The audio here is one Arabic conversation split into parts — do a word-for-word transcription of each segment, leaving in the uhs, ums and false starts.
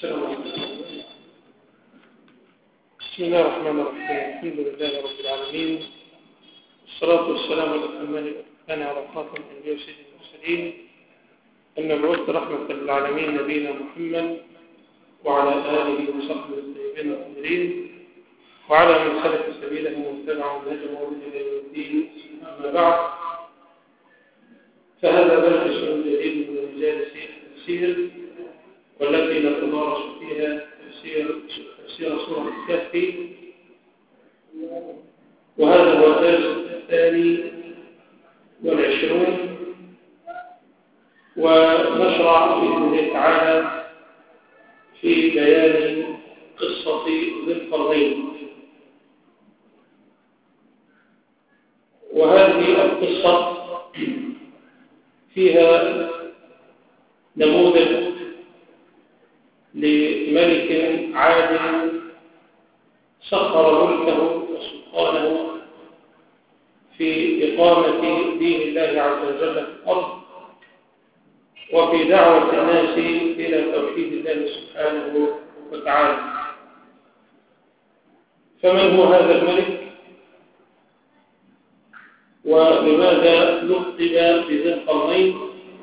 السلام عليكم. بسم الله الرحمن الرحيم. الحمد لله رب العالمين، والصلاة والسلام الأتمان الأكملان على خاتم الأنبياء وسيد المرسلين، المبعوث رحمة للعالمين نبينا محمد وعلى آله وصحبه الطيبين الطاهرين وعلى من سلك سبيله واتبع منهجه إلى يوم الدين. أما بعد، فهذا مجلس جديد من مجالس التفسير، والتي نتدارس فيها تفسير تفسير سورة الكهف، وهذا هو الدرس الثاني والعشرون. ونشرع بإذن الله تعالى في بيان قصة ذي القرنين. وهذه القصة فيها نموذج لملك عادل سخر ملكه وسلطانه في إقامة دين الله عز وجل في الأرض، وفي دعوة الناس إلى توحيد الله سبحانه وتعالى. فمن هو هذا الملك؟ ولماذا لقب بذي القرنين؟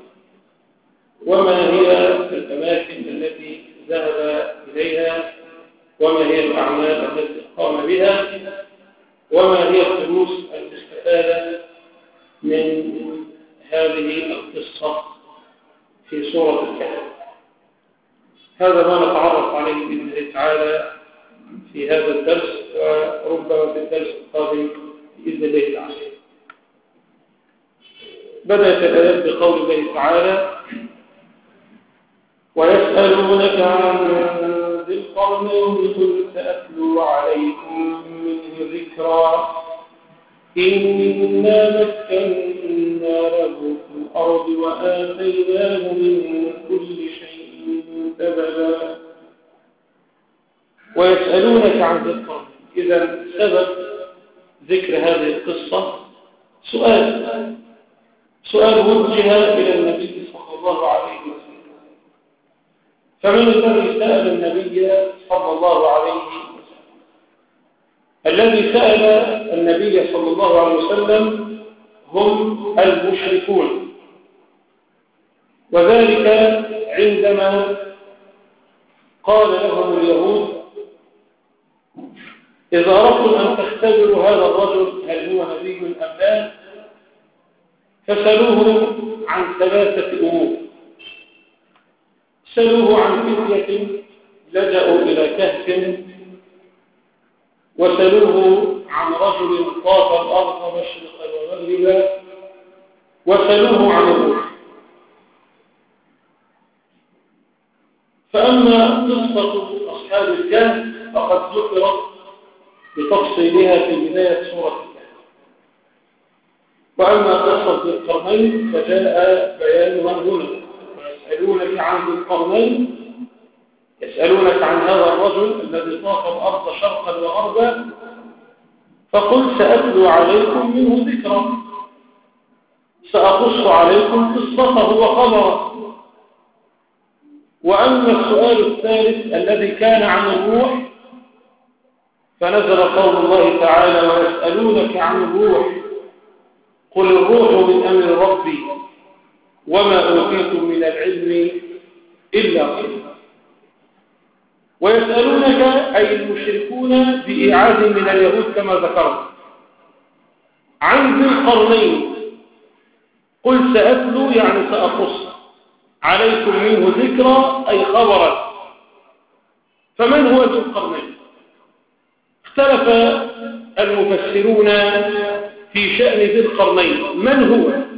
وما هي الأماكن التي ذهب إليها؟ وما هي الأعمال التي قام بها؟ وما هي الدروس المستفادة من هذه القصة في سورة الكهف؟ هذا ما نتعرف عليه بإذن الله تعالى في هذا الدرس، وربما في الدرس القادم بإذن الله تعالى. بدأت الآيات بقول الله تعالى: ويسألونك عن ذي القرنين قل سأتلو عليكم منه ذكرا إنا مكنا له في الأرض وآتيناه من كل شيء سببا. ويسألونك عن ذي القرنين، إذا سبب ذكر هذه القصة سؤال سؤال وجه إلى النبي صلى الله عليه وسلم. فمن الذي سأل النبي صلى الله عليه وسلم؟ الذي سأل النبي صلى الله عليه وسلم هم المشركون، وذلك عندما قال لهم اليهود: إذا أردتم أن تختبروا هذا الرجل هل هو نبي أم لا، فسألوه عن ثلاثة أمور. سألوه عن فتية لجأوا إلى كهف، وسألوه عن رجل طاف الأرض مشرقا ومغربا، وسألوه عن الروح. فأما قصة أصحاب الكهف فقد ذكرت بتفصيلها في بداية سورة الكهف، وأما قصة ذي القرنين فجاء بيانها هنا. يسألونك عن ذي القرنين، يسألونك عن هذا الرجل الذي طاف الأرض شرقا وغربا، فقل سأتلو عليكم منه ذكرا، سأقص عليكم قصته وخبره. وأما السؤال الثالث الذي كان عن الروح، فنزل قول الله تعالى: ويسألونك عن الروح قل الروح من أمر ربي وما أوتيتم من العلم إلا قليلا. ويسألونك أي المشركون بإعادة من اليهود كما ذكرنا عن ذي القرنين، قل سأتلو يعني سأقص عليكم منه ذكرى أي خبرا. فمن هو ذو القرنين؟ اختلف المفسرون في شأن ذي القرنين، من هو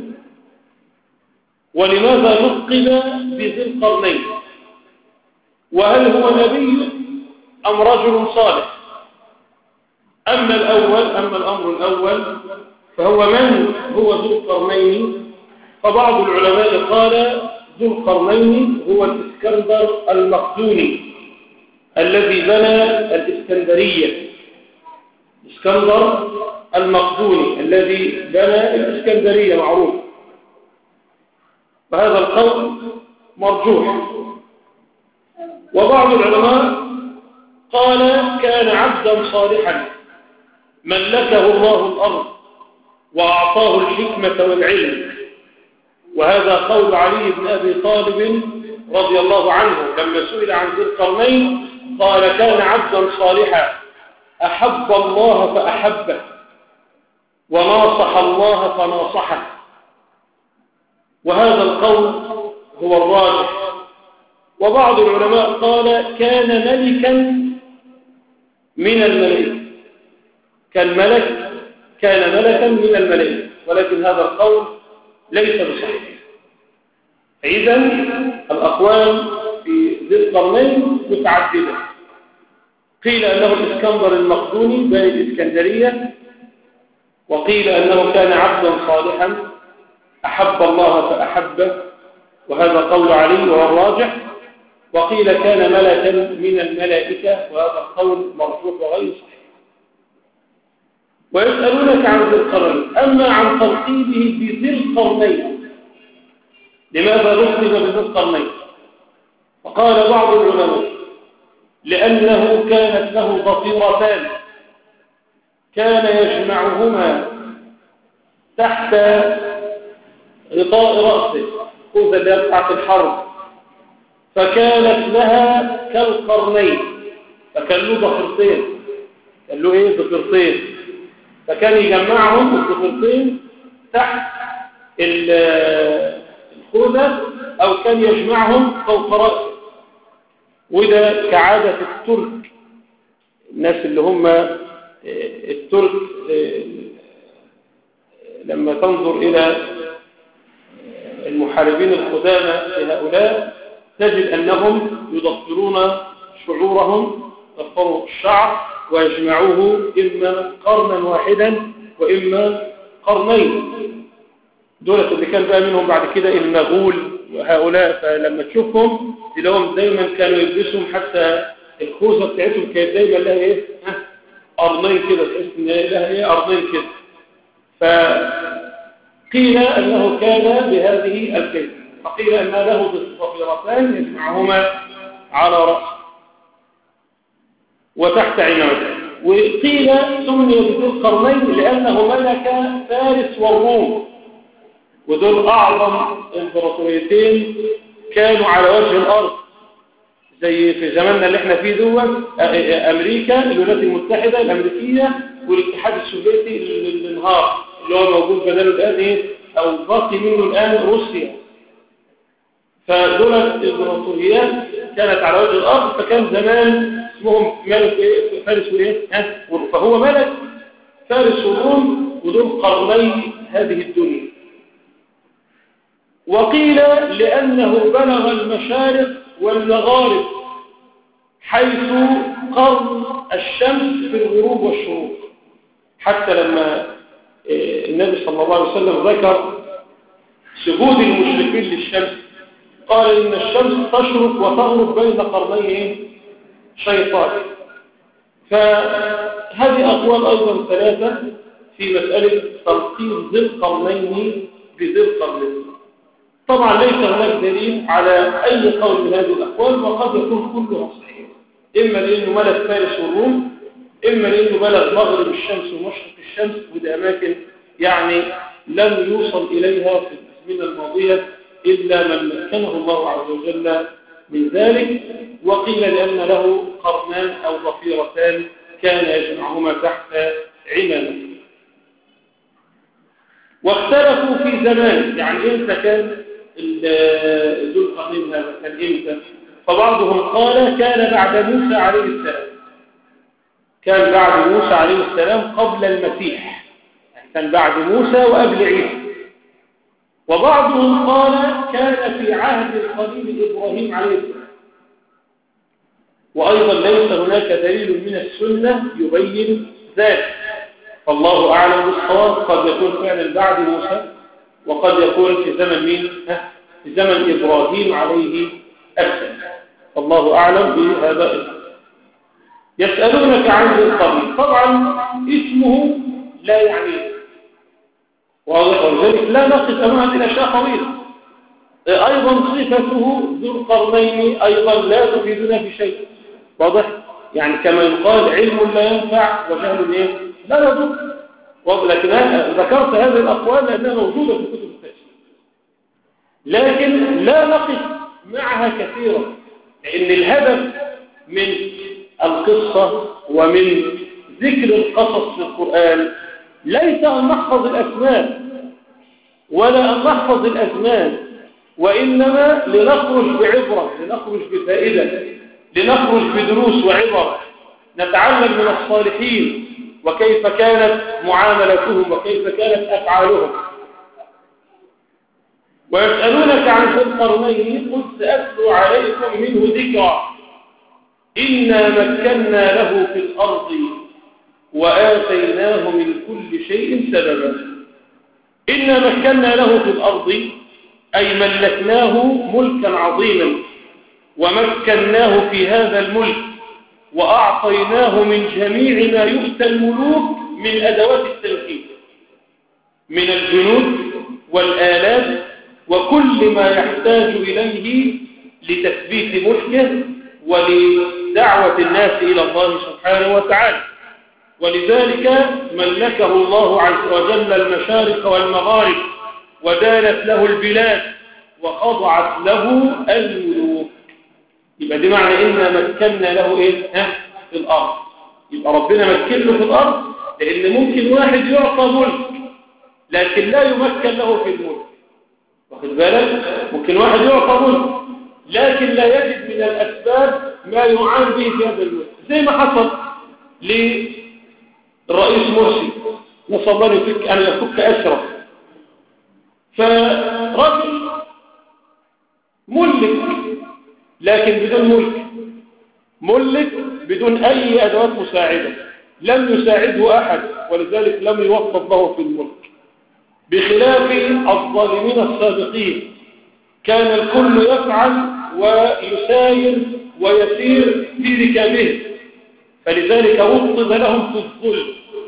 ولماذا لقب بذي القرنين، وهل هو نبي أم رجل صالح؟ أما الأول أما الأمر الأول فهو من هو ذو القرنين، فبعض العلماء قال ذو القرنين هو الإسكندر المقدوني الذي بنى الإسكندرية. اسكندر المقدوني الذي بنى الإسكندرية معروف، وهذا القول مرجوح. وبعض العلماء قال كان عبدا صالحا ملكه الله الأرض وأعطاه الحكمة والعلم، وهذا قول علي بن أبي طالب رضي الله عنه لما سئل عن ذي القرنين قال كان عبدا صالحا أحب الله فأحبه وناصح الله فناصحه، وهذا القول هو الراجح. وبعض العلماء قال كان ملكا من الملائكة، كان ملك كان ملكا من الملائكة، ولكن هذا القول ليس بصحيح. إذا الأقوال في ذي القرنين متعددة. قيل أنه الإسكندر المقدوني بني الإسكندرية، وقيل أنه كان عبدا صالحا أحب الله فأحبه، وهذا قول علي وهو الراجح. وقيل كان ملكا من الملائكة، وهذا القول مرجوح وغير صحيح. ويسألونك عن ذي القرنين، أما عن تلقيبه بذي القرنين لماذا لقب بذي القرنين؟ فقال بعض العلماء لأنه كانت له ضفيرتان كان يجمعهما تحت غطاء رأسه، خوذة اللي بتاعت الحرب، فكانت لها كالقرنين، فكان له ضفيرتين، كان له ايه ضفيرتين، فكان يجمعهم الضفيرتين تحت الخوذة أو كان يجمعهم فوق رأسه. وده كعادة الترك، الناس اللي هم الترك لما تنظر إلى المحاربين القدامى لهؤلاء تجد أنهم يضفرون شعورهم، يضفروا الشعر ويجمعوه إما قرنا واحدا وإما قرنين. دولة اللي كان بقى منهم بعد كده المغول وهؤلاء، فلما تشوفهم تلاقيهم دايما كانوا يلبسهم، حتى الخوذة بتاعتهم كانت دايما لها ايه قرنين كده، تحس ان لها ايه قرنين كده. فقيل انه كان بهذه الكيفية، فقيل ان له ضفيرتان يجمعهما على رأسه وتحت عمامته. وقيل سمي بذي القرنين لأنه ملك فارس والروم، ودول أعظم إمبراطوريتين كانوا على وجه الأرض، زي في زماننا اللي احنا فيه دول أمريكا، الولايات المتحدة الأمريكية، والاتحاد السوفيتي اللي انهار، اللي هو موجود بداله الآن إيه أو باقي منه الآن روسيا. فدول الإمبراطوريات كانت على وجه الأرض، فكان زمان اسمهم ملك إيه؟ فارس وإيه؟ فهو ملك فارس والروم، ودول قرني هذه الدنيا. وقيل لأنه بلغ المشارق والمغارب حيث قرن الشمس في الغروب والشروق، حتى لما النبي صلى الله عليه وسلم ذكر سجود المشركين للشمس قال إن الشمس تشرق وتغرب بين قرنيه شيطان. فهذه أقوال أيضا ثلاثة في مسألة تلقيب ذي القرنين بذي القرنين. طبعا ليس هناك دليل على أي قول من هذه الأقوال، وقد يكون كلها صحيح، إما لأنه ملك فارس والروم، إما لأنه بلغ مغرب الشمس ومشرق الشمس، ودي أماكن يعني لم يوصل إليها في الأزمنة الماضية إلا من مكنه الله عز وجل من ذلك. وقيل لأن له قرنان أو ضفيرتان كان يجمعهما تحت عمامته. واختلفوا في زمان، يعني إمتى كان ذو القرنين هذا، كان إمتى؟ فبعضهم قال كان بعد موسى عليه السلام، كان بعد موسى عليه السلام قبل المسيح، يعني كان بعد موسى وقبل عيسى. وبعضهم قال كان في عهد الخليل إبراهيم عليه السلام. وأيضا ليس هناك دليل من السنة يبين ذلك، فالله أعلم بالصواب، قد يكون فعلا بعد موسى وقد يكون في زمن مين؟ في زمن إبراهيم عليه السلام، فالله أعلم بهذا الأمر. يسألونك عن ذي القرنين، طبعا اسمه لا يعنيه، ولذلك لا نقف أمام الأشياء طويلة. أيضا أيضا صفته ذو القرنين أيضا لا تفيدنا في شيء. واضح؟ يعني كما يقال علم لا ينفع وجهل إيه؟ لا يضر. لكن ذكرت هذه الأقوال لأنها موجودة في كتب التفسير، لكن لا نقف معها كثيرا، لأن الهدف من القصة ومن ذكر القصص في القرآن ليس أن نحفظ الأسماء ولا أن نحفظ الأزمان، وإنما لنخرج بعبرة، لنخرج بفائدة، لنخرج بدروس وعبر، نتعلم من الصالحين وكيف كانت معاملتهم وكيف كانت أفعالهم. ويسألونك عن ذي القرنين قل سأتلو عليكم منه ذكرا إنا مكنا له في الأرض وآتيناه من كل شيء سببا. إنا مكنا له في الأرض أي ملكناه ملكا عظيما، ومكناه في هذا الملك، وأعطيناه من جميع ما يؤتى الملوك من أدوات التنفيذ من الجنود والآلات وكل ما يحتاج إليه لتثبيت ملكه ولدعوة الناس إلى الله سبحانه وتعالى. ولذلك ملكه الله عز وجل المشارق والمغارب، ودانت له البلاد وخضعت له الملوك. يبقى دي معنى إنا مكنا له إيه؟ ها؟ في الأرض. يبقى ربنا مكن له في الأرض، لأن ممكن واحد يعطى ملك لكن لا يمكن له في الملك. واخد بالك؟ ممكن واحد يعطى ملك لكن لا يجد من الأسباب ما يعان به في هذا الملك، زي ما حصل للرئيس مرسي، نسأل الله يفك أن يفك أسره. فرجل ملك لكن بدون ملك، ملك بدون أي أدوات مساعدة، لم يساعده أحد، ولذلك لم يوفق له في الملك. بخلاف الظالمين السابقين كان الكل يفعل ويساير ويسير في ركابه، فلذلك وطب لهم في الظلم.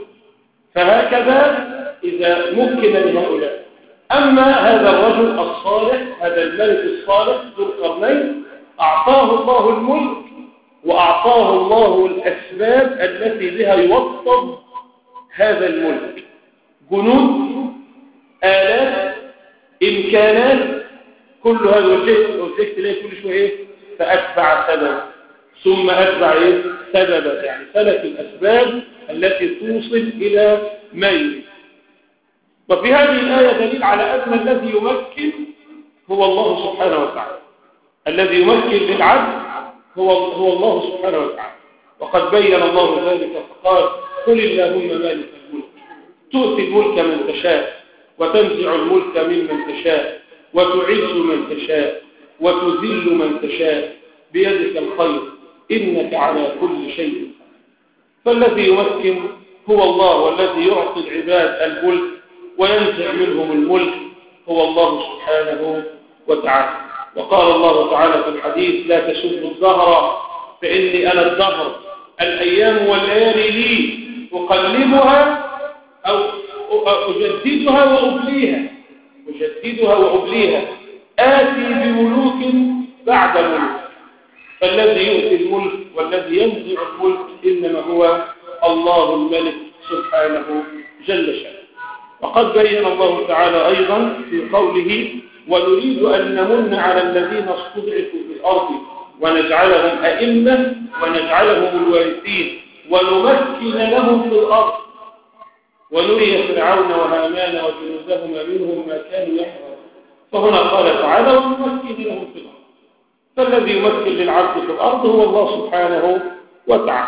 فهكذا إذا مكن لهؤلاء. أما هذا الرجل الصالح، هذا الملك الصالح ذو القرنين، أعطاه الله الملك وأعطاه الله الأسباب التي بها يوطد هذا الملك، جنود، آلات، إمكانات، كل هذا الشيء وشيء تلاقي كل شوية فأتبع سبب ثم أتبع إيه؟ سببا، يعني سلك الأسباب التي توصل إلى ما يريد. وفي هذه الآية دليل على أن الذي يمكن هو الله سبحانه وتعالى، الذي يمكن للعبد هو هو الله سبحانه وتعالى. وقد بين الله ذلك فقال قل اللهم مالك الملك تؤتي الملك من تشاء وتنزع الملك ممن تشاء وتعز من تشاء وتذل من تشاء بيدك الخير إنك على كل شيء. فالذي يمكن هو الله، والذي يعطي العباد الملك وينزع منهم الملك هو الله سبحانه وتعالى. وقال الله تعالى في الحديث لا تسبوا الدهر فإني أنا الدهر الأيام والليالي لي أقلبها أو أجددها وأبليها أجددها وأبليها آتي بملوك بعد ملوك. فالذي يؤتي الملك والذي ينزع الملك إنما هو الله الملك سبحانه جل شأنه. وقد بين الله تعالى أيضا في قوله ونريد أن نمن على الذين استضعفوا في الأرض ونجعلهم أئمة ونجعلهم الوارثين ونمكن لهم في الأرض ونري فرعون وهامان وجنودهما منهم ما كانوا يحذرون. فهنا قال تعالى ونمكن لهم في الأرض. فالذي يمكن للعبد في الأرض هو الله سبحانه وتعالى.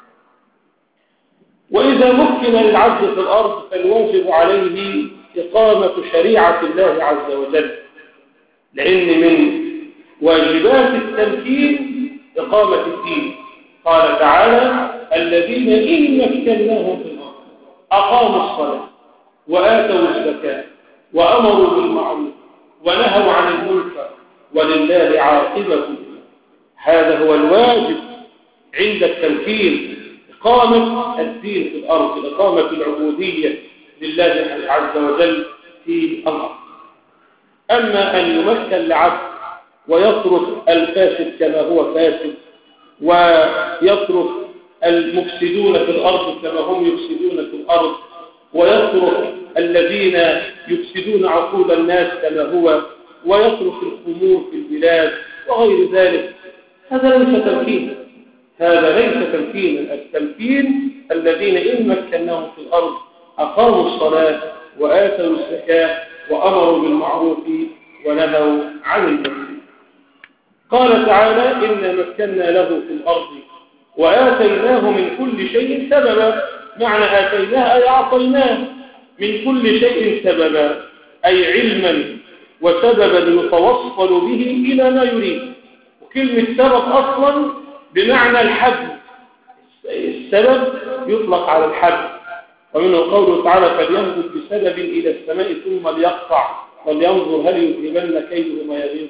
وإذا مكن للعبد في الأرض فالواجب عليه إقامة شريعة الله عز وجل، لأن من واجبات التمكين إقامة الدين. قال تعالى الذين إن مكناهم في الأرض أقاموا الصلاة وآتوا الزكاة وأمروا بالمعروف ونهوا عن المنكر ولله عاقبة. هذا هو الواجب عند التمكين، إقامة الدين في الأرض، إقامة العبودية لله عز وجل في الأرض. أما أن يمكن لعبد ويترك الفاسد كما هو فاسد، ويترك المفسدون في الأرض كما هم يفسدون في الأرض، ويترك الذين يفسدون عقول الناس كما هو، ويترك الخمور في البلاد وغير ذلك. هذا ليس تمكين، هذا ليس تمكين. التمكين الذين إن مكناهم في الأرض أقاموا الصلاة وآتوا الزكاة وأمروا بالمعروف ونهوا عن المنكر. قال تعالى: إنا مكنا له في الأرض وآتيناه من كل شيء سببا. معنى آتيناه أي أعطيناه من كل شيء سببا، أي علما وسببا يتوصل به إلى ما يريد. وكلمة سبب أصلا بمعنى الحبل، السبب يطلق على الحبل، ومنه قوله تعالى: فلينظر بسبب إلى السماء ثم ليقطع ولينظر هل يذهبن كيده ما يغيظ.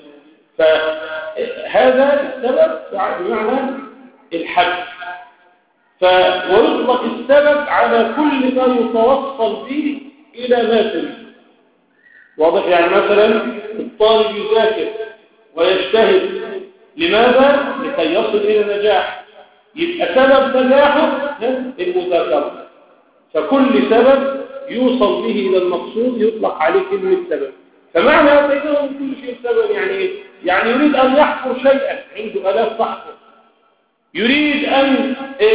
فهذا السبب بمعنى الحبل. ف... ويطلق السبب على كل ما يتوصل به إلى ما تريد. واضح؟ يعني مثلا الطالب يذاكر ويجتهد، لماذا؟ لكي يصل إلى النجاح، يبقى سبب نجاحه المذاكرة. فكل سبب يوصل به إلى المقصود يطلق عليه كلمة سبب. فمعنى هذا من كل شيء سبب يعني إيه؟ يعني يريد أن يحفر شيئا، عنده آلاف تحفر. يريد أن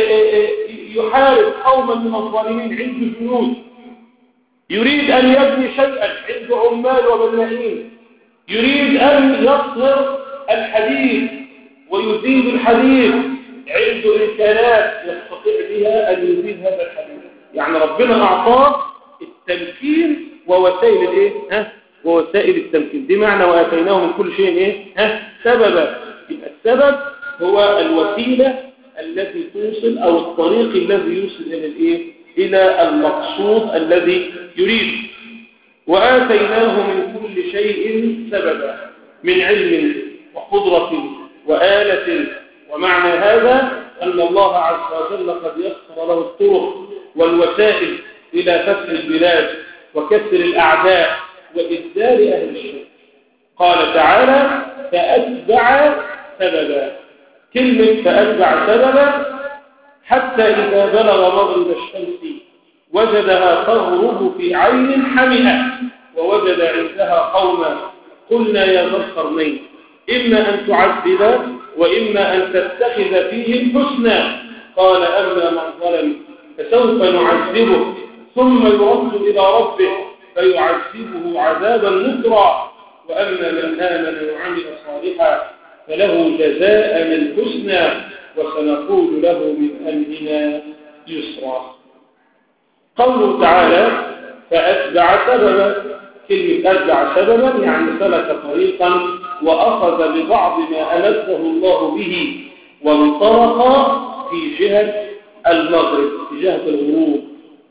يحارب قوما من الظالمين، عنده جنود. يريد أن يبني شيئا، عنده عمال وبنائين. يريد أن يصهر الحديد ويزيد الحديد، عنده إمكانات يستطيع بها أن يزيد هذا الحديد. يعني ربنا أعطاه التمكين ووسائل الإيه؟ ها؟ ووسائل التمكين. دي معنى وآتيناه من كل شيء إيه؟ ها؟ سببا. يبقى السبب هو الوسيلة التي توصل أو الطريق الذي يوصل إلى الإيه؟ إلى المقصود الذي يريد. وآتيناه من كل شيء سببا، من علم وقدرة وآلة. ومعنى هذا أن الله عز وجل قد يسر له الطرق والوسائل إلى فتح البلاد وكسر الأعداء وإذلال أهل الشرك. قال تعالى: فأتبع سببا. كلمة فأتبع سببا حتى إذا بلغ مغرب الشمس وجدها تغرب في عين حمئة ووجد عندها قوما قلنا يا ذا القرنين إما أن تعذب وإما أن تتخذ فيهم حسنا. قال: أما من ظلم فسوف نعذبه ثم يرد إلى ربه فيعذبه عذابا نكرا، وأما من آمن وعمل صالحا فله جزاء من حسنى وسنقول له من أمرنا يسرا. قوله تعالى: فأتبع سببا. كلمة أتبع سببا يعني سلك طريقا وأخذ ببعض ما أمده الله به وانطلق في جهة المغرب، في جهة الغروب،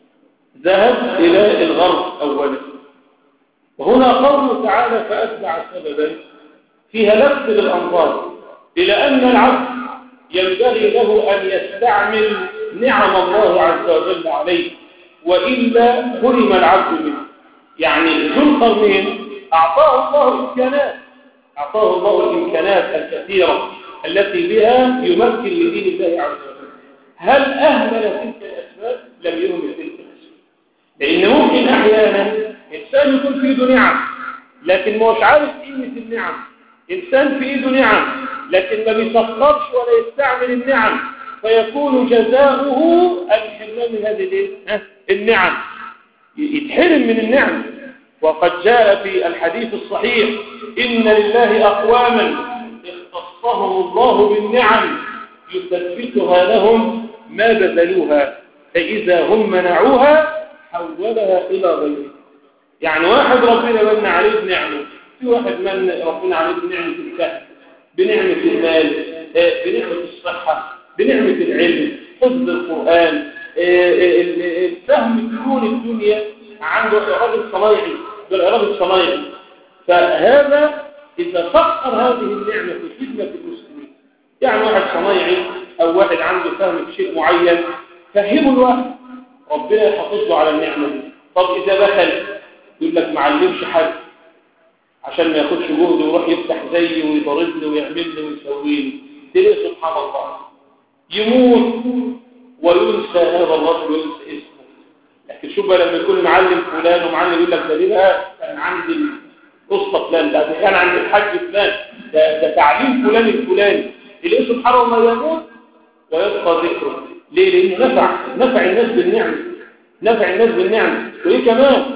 ذهب إلى الغرب أولا. وهنا قوله تعالى: فأتبع سببا فيها لفت للأنظار إلى أن العبد ينبغي له أن يستعمل نعم الله عز وجل عليه، وإلا حرم العبد منه. يعني ذو القرنين أعطاه الله إمكانات، أعطاه الله الإمكانات الكثيرة التي بها يمكن لدين الله عز وجل. هل أهمل تلك الأسباب؟ لم يهمل تلك الأسباب. لأن ممكن أحيانا إنسان يكون في ايده نعم لكن مش عارف قيمة النعم. إنسان في ايده نعم لكن ما بيسخرش ولا يستعمل النعم، فيكون جزاؤه الحرمان من هذه النعم، يتحرم من النعم. وقد جاء في الحديث الصحيح: إن لله أقواما اختصهم الله بالنعم يثبتها لهم ما بذلوها، فإذا هم منعوها حولها إلى غيره. يعني واحد ربنا من عليه بنعمه، في واحد من ربنا عليه بنعمة الفهم، بنعمة المال، بنعمة الصحة، بنعمة العلم، حفظ القرآن، الفهم فنون الدنيا، عنده إعراض الصنايعي بالإعراض الصنايعي. فهذا إذا سخر هذه النعمة في خدمة المسلمين، يعني واحد صنايعي أو واحد عنده فهم في شيء معين، فهمه الواحد ربنا يحافظ له على النعمة دي. طب إذا بخل يقول لك ما علمش حد، عشان ما ياخدش جهد ويروح يفتح زيي ويضرب لي ويعمل لي ويسوي لي. تلاقي سبحان الله يموت وينسى هذا الرجل وينسى اسمه. لكن شوف بقى لما يكون معلم فلان ومعلم يقول لك ده ليه بقى كان عندي القصه فلان، ده كان عند الحاج فلان، ده, ده تعليم فلان الفلاني. تلاقي سبحان الله يموت ويبقى ذكره. ليه؟ لانه نفع نفع الناس بالنعمه، نفع الناس بالنعمه. وايه كمان؟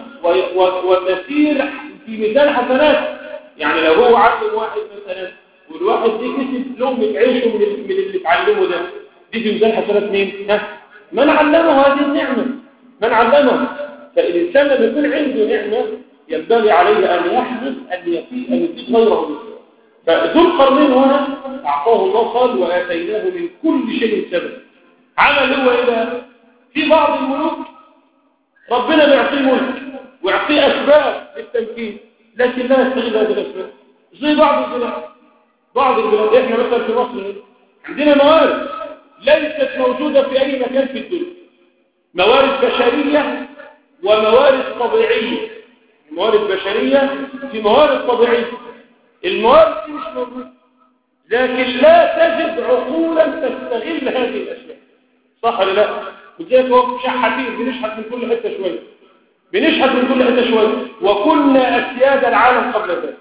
وتسير في ميزان حسنات. يعني لو هو علم واحد مثلا والواحد دي كسب لقمه عيشه من من اللي اتعلمه ده، دي في ميزان حسنات مين؟ ها؟ من علمه هذه النعمه، من علمه. فالانسان لما يكون عنده نعمه ينبغي عليه ان يحرص ان يفيد ان يفيد غيره بها. فذو القرنين هنا اعطاه الله قال واتيناه من كل شيء سبب. عمل هو ايه بقى؟ في بعض الملوك ربنا بيعطيه ملك ويعطيه اسباب للتمكين، لكن لا يستغل هذه الاسباب. زي بعض البلاد، بعض البلاد احنا مثلا في مصر عندنا موارد ليست موجوده في اي مكان في الدنيا، موارد بشريه وموارد طبيعيه. موارد بشريه في موارد طبيعيه. الموارد دي مش موجوده، لكن لا تجد عقولا تستغل هذه الاشياء. صح ولا لا؟ وزيك هو شحاتين بنشحت من كل حته شويه، بنشحت من كل حته شويه، وكنا اسياد العالم قبل ذلك.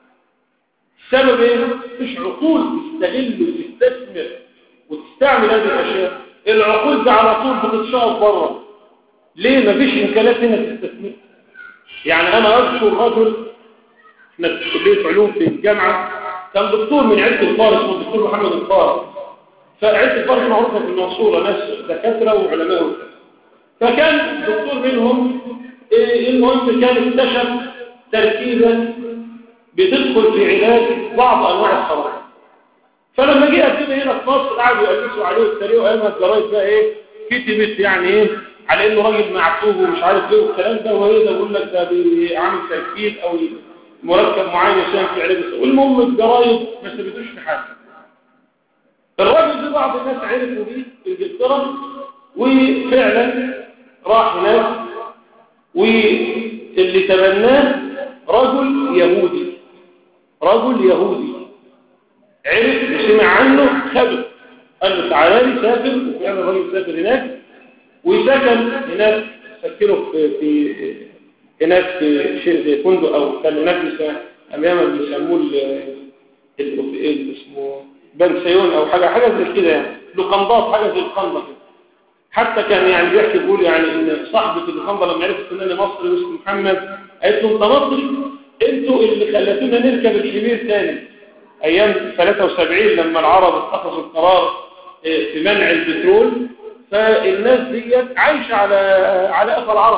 السبب ايه؟ مش عقول تستغل وتستثمر وتستعمل هذه الاشياء. العقول دي على طول بتتشاط بره. ليه؟ مفيش امكانيات هنا تستثمر. يعني انا اذكر رجل احنا في كليه علوم في الجامعه، كان دكتور من عده الفارس اسمه الدكتور محمد الفارس. فعده الفارس معروفه في المنصوره، ناس دكاتره وعلماء وكذا. فكان دكتور منهم إيه المهم كان اكتشف تركيبه بتدخل في علاج بعض انواع السرطان. فلما جه قدمها هنا في مصر قعدوا يقلسوا عليه ويتريقوا ايام الجرايد بقى ايه كتبت يعني ايه على انه راجل معتوه ومش عارف ايه والكلام ده، وهي ده بيقول لك ده بيعمل تركيب او مركب معين يساهم في علاج السرطان. المهم الجرايد ما ثبتوش في حاجه. الراجل ده بعض الناس عرفوا بيه في انجلترا، وفعلا راح هناك، واللي تبناه رجل يهودي، رجل يهودي عرف وسمع عنه خده، قال له تعالى لي سافر. وفعلا الراجل سافر هناك وسكن هناك، سكنه في, في هناك في شيء زي فندق او كان هناك امام بيسموه اسمه بنسيون او حاجه حاجه زي كده، يعني لقندات حاجه زي القنده. حتى كان يعني بيحكي بيقول يعني ان صاحبه اللقنده لما عرفت ان انا مصري واسمه محمد قالت له انت مصري؟ انتوا اللي خلتونا نركب الحمير تاني ايام ثلاثة وسبعين لما العرب اتخذوا القرار في منع البترول. فالناس دي عايشه على على اثر العرب،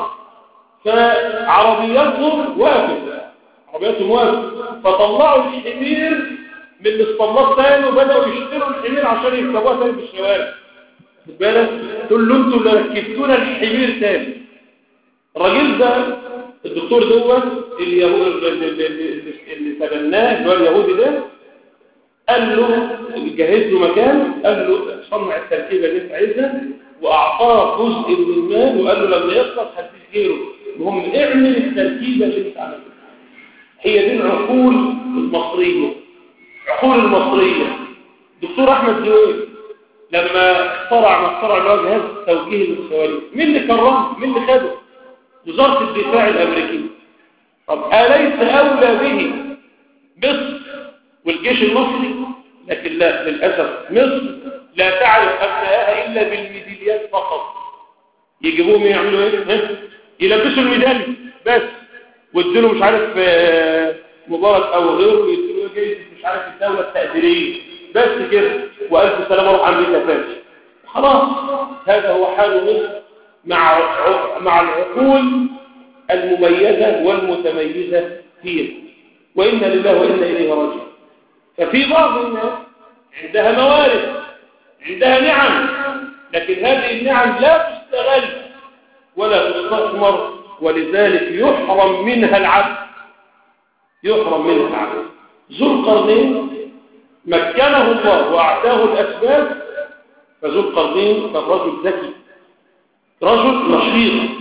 فعربياتهم وقفت، عربياتهم وقفت، فطلعوا الحمير من الاسطبلات تاني وبداوا يشتروا الحمير عشان يركبوها تاني في الشوارع. خد بالك؟ تقول له انتوا اللي ركبتونا الحمير تاني. الراجل ده الدكتور دوت اليهود اللي تبناه اللي هو اليهودي ده قال له جهز له مكان، قال له صنع التركيبه اللي انت عايزها، واعطاه جزء من المال وقال له لما يخلص هديك غيره. المهم اعمل التركيبه اللي انت عملتها. هي دي العقول المصريه، عقول المصريه. دكتور احمد جويل لما اخترع ما اخترع اللي هو جهاز توجيه للصواريخ، مين اللي كرمه؟ مين اللي خده؟ وزاره الدفاع الامريكيه. طب اليس اولى به مصر والجيش المصري؟ لكن لا، للاسف مصر لا تعرف ابنائها الا بالميداليات فقط. يجيبوهم يعملوا ايه؟ يلبسوا الميداليه بس، ويدوا مش عارف مبارك او غيره يدوا جايزه مش عارف الدوله التقديريه بس كده، والف سلامه روح امريكا تاني. خلاص هذا هو حال مصر مع مع العقول المميزه والمتميزه فيها. وإنا لله وإنا إليه راجعون. ففي بعض الناس عندها موارد، عندها نعم، لكن هذه النعم لا تستغل ولا تستثمر، ولذلك يحرم منها العبد، يحرم منها العبد. ذو القرنين مكنه الله وأعطاه الأسباب، فذو القرنين كان رجل ذكي، رجل نشيط،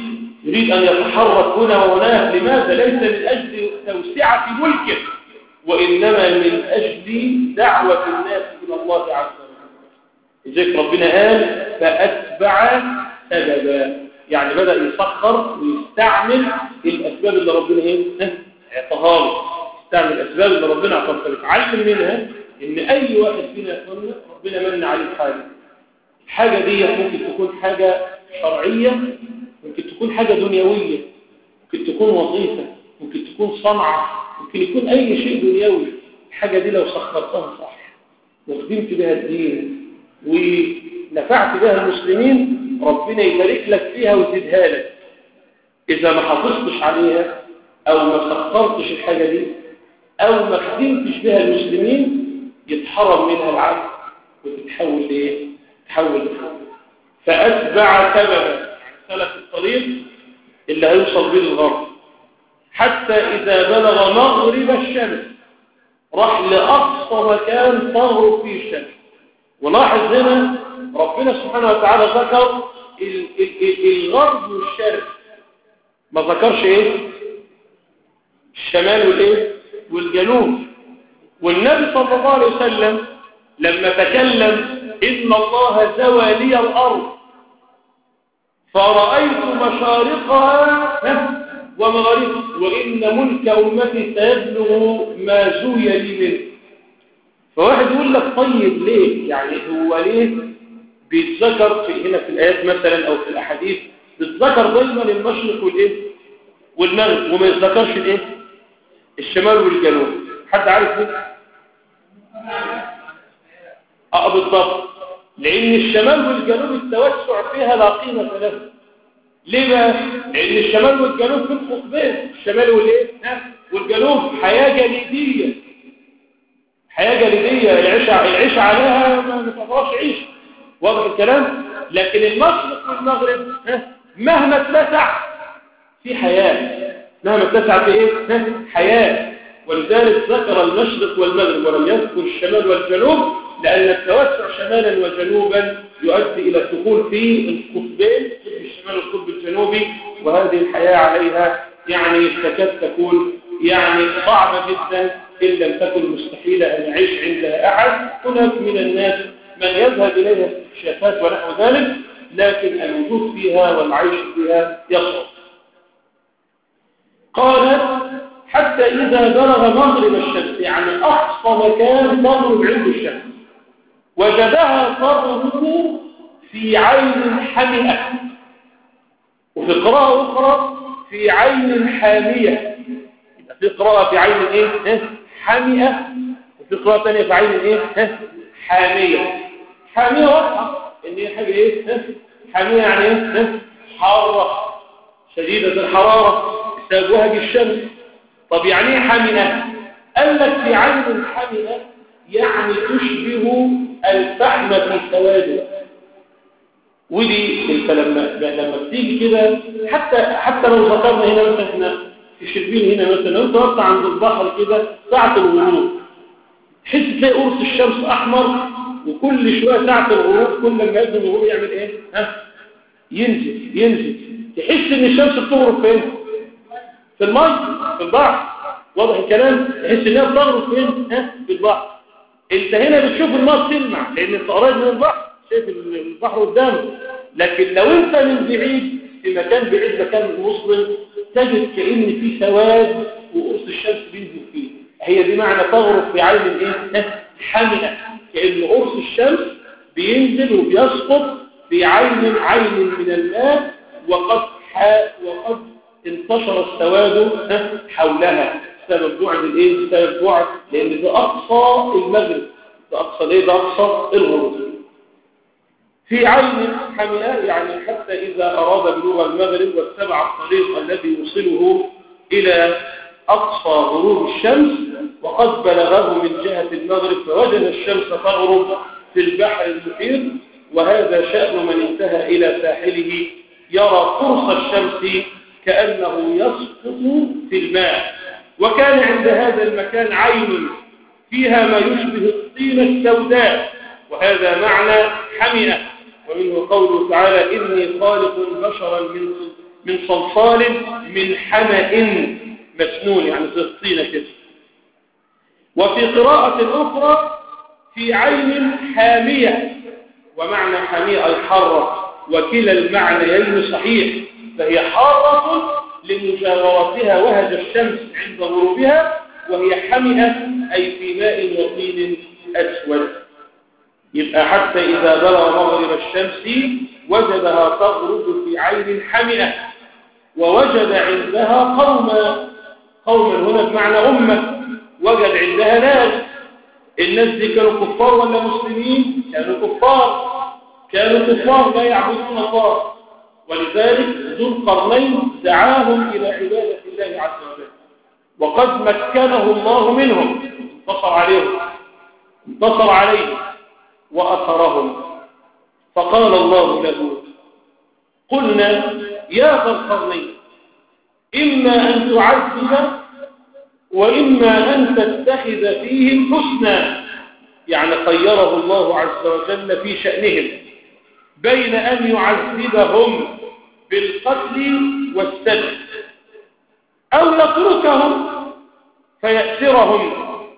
يريد أن يتحرك هنا وهناك. لماذا؟ ليس من أجل توسعة ملكه، وإنما من أجل دعوة الناس إلى الله عز وجل. لذلك ربنا قال فأتبع سببا، يعني بدأ يسخر ويستعمل الأسباب اللي ربنا ايه اعطاها له، يستعمل الأسباب اللي ربنا اعطاها. فبتعلم منها إن أي واحد فينا يكون ربنا من عليه حاجة، الحاجة دي ممكن تكون حاجة شرعية، ممكن تكون حاجة دنيوية، ممكن تكون وظيفة، ممكن تكون صنعة، ممكن يكون أي شيء دنيوي. الحاجة دي لو سخرتها صح وخدمت بها الدين ونفعت بها المسلمين، ربنا يبارك لك فيها ويزيدها لك. إذا ما حافظتش عليها أو ما سخرتش الحاجة دي أو ما خدمتش بها المسلمين، يتحرم منها العبد وتتحول لإيه؟ تحول لحول. فأتبع سببا، سلك الطريق اللي هيوصل به الغرب، حتى إذا بلغ مغرب الشمس راح لأقصى مكان تغرب فيه الشمس. ولاحظ هنا ربنا سبحانه وتعالى ذكر الغرب والشرق، ما ذكرش ايه الشمال والايه والجنوب. والنبي صلى الله عليه وسلم لما تكلم إن الله زوى لي الأرض فرأيت مشارقها ومغاربها وإن ملك أمتي سيبلغ ما زوي لي منه. فواحد يقول لك طيب ليه؟ يعني هو ليه بيتذكر في هنا في الآيات مثلا أو في الأحاديث بيتذكر دايما المشرق والإيه والمغرب وما يتذكرش الإيه الشمال والجنوب؟ حد عارف ليه؟ اه بالضبط، لأن الشمال والجنوب التوسع فيها لا قيمة له. ليه بقى؟ لأن الشمال والجنوب في القطبين، الشمال والإيه والجنوب حياة جليدية، حياة جليدية العيش العيش عليها ما تعتبرش عيش، واضح الكلام. لكن المشرق والمغرب مهما اتسع في حياة، مهما اتسع في ايه حياة. ولذلك ذكر المشرق والمغرب ولم يذكر الشمال والجنوب، لأن التوسع شمالا وجنوبا يؤدي إلى الدخول في القطبين، قطب الشمال والقطب الجنوبي، وهذه الحياة عليها يعني تكاد تكون يعني صعبة جدا إن لم تكن مستحيلة أن يعيش عندها أحد. هناك من الناس من يذهب إليها استكشافات ونحو ذلك، لكن الوجود فيها والعيش فيها يصعب. قال حتى إذا بلغ مغرب الشمس، يعني أقصى مكان تغرب عنده الشمس، وجدها تغرب في عين حمئة، وفي قراءة أخرى في عين حامية. في قراءة في عين إيه؟ حامئة، وفي قراءة ثانية في عين إيه؟ حامية. حامية واضحة إن هي حاجة إيه؟ حامية يعني إيه؟ حارة شديدة الحرارة بسبب وهج الشمس. طب يعني إيه حامئة؟ قال لك في عين حامئة يعني تشبه الفحم في سواده. ودي انت لما لما بتيجي كده، حتى حتى لو ذكرنا هنا مثلا احنا في شربين هنا مثلا، لو انت وقت عند البحر كده ساعة الغروب تحس تلاقي قرص الشمس احمر، وكل شويه ساعة الغروب كل ما يبدو الغروب يعمل ايه؟ ها؟ ينزل ينزل تحس ان الشمس بتغرب فين؟ في الماء في البحر، واضح الكلام؟ تحس انها بتغرب فين؟ ها؟ في البحر. انت هنا بتشوف الماء بتلمع لان انت قريب من البحر، شايف البحر قدامك. لكن لو انت من بعيد في مكان بعيد مكان مظلم تجد كأن في سواد وقرص الشمس بينزل فيه. هي دي معنى تغرب في عين الايه حامئة، كأن قرص الشمس بينزل وبيسقط في عين عين من الماء، وقد وقد انتشر السواد حولها بسبب بعد الايه بسبب بعد لان ده اقصى المغرب، ده اقصى الايه ده اقصى الغروب. في عين حمئة يعني حتى إذا أراد بلوغ المغرب واتبع الطريق الذي يوصله إلى أقصى غروب الشمس، وقد بلغه من جهة المغرب فوجد الشمس تغرب في البحر المحيط. وهذا شأن من انتهى إلى ساحله يرى قرص الشمس كأنه يسقط في الماء. وكان عند هذا المكان عين فيها ما يشبه الطين السوداء، وهذا معنى حمئة. ومنه قوله تعالى إني خالق بشرا من من صلصال من حمأ مسنون، يعني زي الطينة كده. وفي قراءة أخرى في عين حامية، ومعنى حامية أي حارة، وكلا المعنيين صحيح، فهي حارة لمجاورتها وهج الشمس عند غروبها، وهي حمئة أي في ماء وطين أسود. يبقى حتى إذا بلغ مغرب الشمس وجدها تغرب في عين حمئة، ووجد عندها قوما. قوما هنا بمعنى أمة، وجد عندها ناس. الناس دي كانوا كفار ولا مسلمين؟ كانوا كفار، كانوا كفار لا يعبدون الله، ولذلك ذو القرنين دعاهم إلى عبادة الله عز وجل، وقد مكنه الله منهم، انتصر عليهم انتصر عليهم وأثرهم. فقال الله له: قلنا يا ذا القرنين إما أن تعذب وإما أن تتخذ فيهم حسنا، يعني خيره الله عز وجل في شأنهم بين أن يعذبهم بالقتل والسجن أو يتركهم فيأسرهم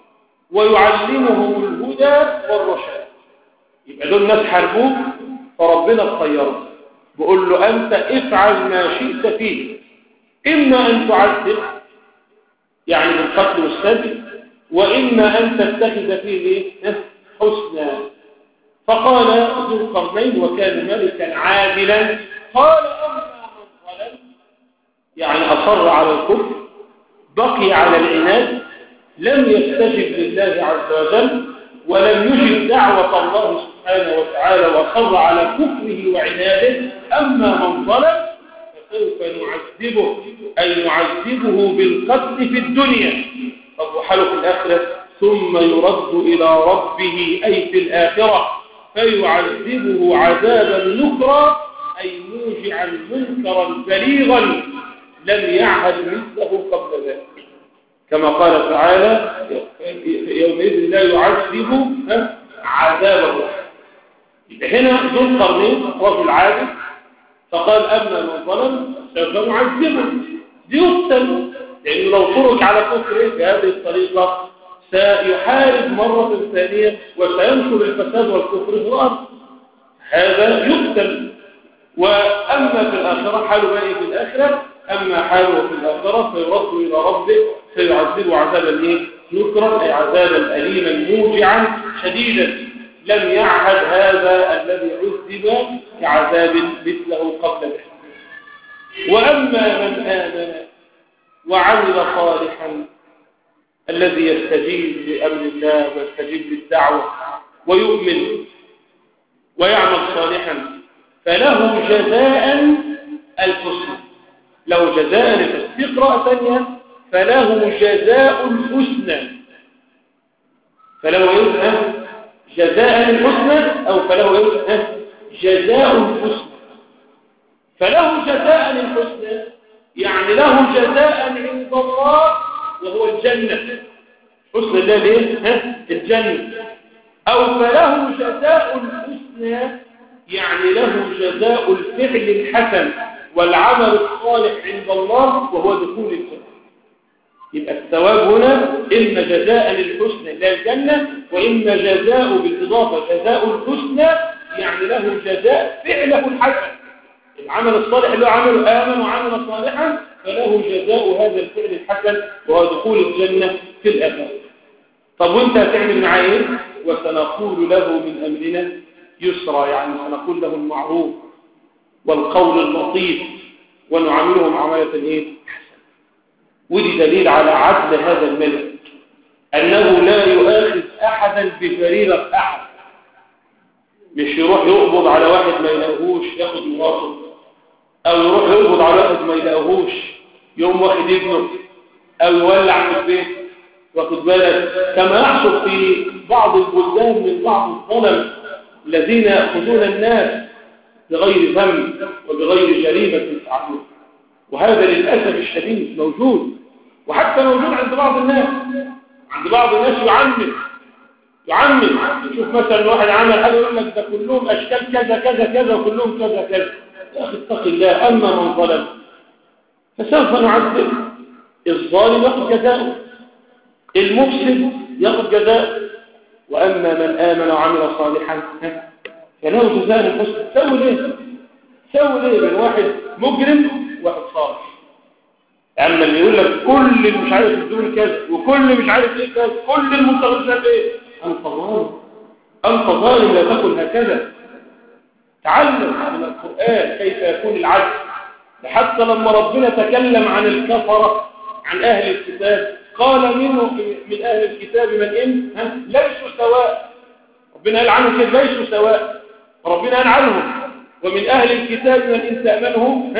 ويعلمهم الهدى والرشاد. يبقى دول ناس حاربوك فربنا خيره، بقول له أنت افعل ما شئت فيه، إما أن تعذب يعني بالقتل والسجن، وإما أن تتخذ فيه حسنا. فقال ذو القرنين وكان ملكا عادلا، قال أما من ظلم، يعني أصر على الكفر، بقي على العناد، لم يستجب لله عز وجل ولم يجب دعوة الله سبحانه وتعالى وصر على كفره وعناده، أما من ظلم فسوف نعذبه، أي نعذبه بالقتل في الدنيا، طب وحاله في الآخرة، ثم يرد إلى ربه أي في الآخرة فيعذبه عذابا نكرا، أي موجعا منكرا بليغا لم يعهد مثله قبل ذلك، كما قال تعالى: يومئذ لا يعذب عذابه. هنا ذو القرنين رجل عادل، فقال: أما من ظلم سوف نعذبه ليقتل، لأنه لو ترك على كفره بهذه الطريقة سيحارب مرة ثانية وسينشر الفساد والكفر في الأرض، هذا يقتل. وأما في الآخرة حاله بقى في الآخرة، أما حاله في الآخرة فيرد إلى ربه فيعذبه عذابا نكرا، أي عذابا أليما موجعا شديدا لم يعهد هذا الذي عذب كعذاب مثله قبل ذلك. وأما من آمن وعمل صالحا، الذي يستجيب لأمر الله ويستجيب للدعوة ويؤمن ويعمل صالحا فله جزاء الحسنى، له جزاء في قراءة ثانية فله جزاء الحسنى، فله يسأل جزاء الحسنى أو فله يسأل جزاء الحسنى. فله جزاء الحسنى يعني له جزاء عند الله وهو الجنة، حسن الله ليه؟ الجنة. أو فله جزاء الحسنى يعني له جزاء الفعل الحسن والعمل الصالح عند الله وهو دخول الجنة. يبقى الثواب هنا إما جزاء للحسنى لا الجنة، وإما جزاء بالإضافة جزاء الحسنى يعني له جزاء فعله الحسن، العمل الصالح اللي عمله آمن وعمل صالحا فله جزاء هذا الفعل الحسن وهو دخول الجنة في الآخرة. طب وانت هتعمل معاه ايه؟ وسنقول له من أمرنا يسرا، يعني سنقول له المعروف والقول اللطيف ونعامله معاملة ايه؟ حسنة. ودي دليل على عدل هذا الملك، أنه لا يؤاخذ أحدا بفريضة أحد، مش يروح يقبض على واحد ما يلاقوهوش ياخد مواصل، أو يروح يقبض على واحد ما يلاقوهوش يوم واخد ابنه، أو يولع في البيت واخد بالك، كما يحصل في بعض البلدان من بعض الظلم الذين يأخذون الناس بغير ذنب وبغير جريمة فعلوها، وهذا للأسف الشديد موجود، وحتى موجود عند بعض الناس. عند بعض الناس يعمم يعمم يشوف مثلا واحد عمل حاجه يقول لك ده كلهم اشكال كذا كذا كذا وكلهم كذا كذا. يا اخي اتق الله. اما من ظلم فسوف نعذب الظالم ياخذ جزاءه، المفسد ياخذ جزاءه، واما من امن وعمل صالحا فله جزاء الحسنى. سووا ليه سووا ليه بين واحد مجرم وواحد صالح؟ اما اللي يقول لك كل اللي مش عارف الدول كذا وكل اللي مش عارف ايه كذا، كل المتغيرات ايه، انت ظالم، انت ظالم، لا تكن هكذا. تعلم من القرآن كيف يكون العدل. حتى لما ربنا تكلم عن الكفرة، عن أهل الكتاب، قال منه من أهل الكتاب من إن ليسوا سواء. ربنا قال عنهم كده ليسوا سواء، ربنا قال عنهم ومن أهل الكتاب من إن تأمنهم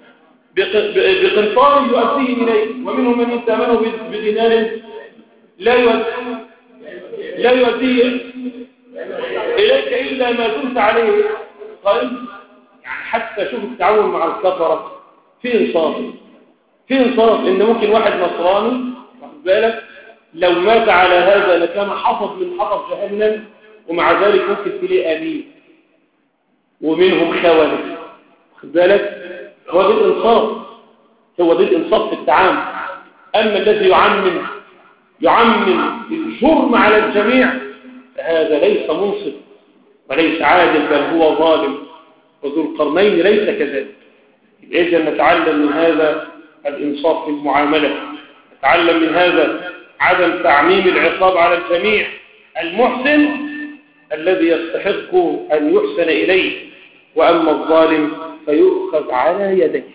بقنطار يؤديه إليه، ومنهم من إن تأمنه بدينار لا يؤديه لا يؤديه إليك إلا ما دمت عليه قائم. يعني حتى شوف التعامل مع الكفرة في انصاف، في انصاف ان ممكن واحد نصراني واخد بالك لو مات على هذا لكان حفظ من حفظ جهنم، ومع ذلك ممكن تلاقيه امين ومنهم خوالف، واخد بالك. هو ده الانصاف، هو ده الانصاف في التعامل. اما الذي يعمم يعمم الجرم على الجميع فهذا ليس منصف وليس عادل، بل هو ظالم. وذو القرنين ليس كذلك. إذا نتعلم من هذا الإنصاف في المعاملة، نتعلم من هذا عدم تعميم العقاب على الجميع. المحسن الذي يستحق أن يحسن إليه، وأما الظالم فيؤخذ على يديه.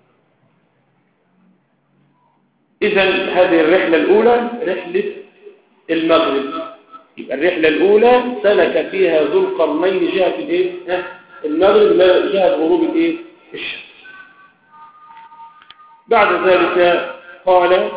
إذا هذه الرحلة الأولى رحلة المغرب. يبقى الرحلة الأولى سلك فيها ذو القرنين جهة الإيه؟ المغرب لا جهة غروب الإيه؟ الشمس. بعد ذلك قال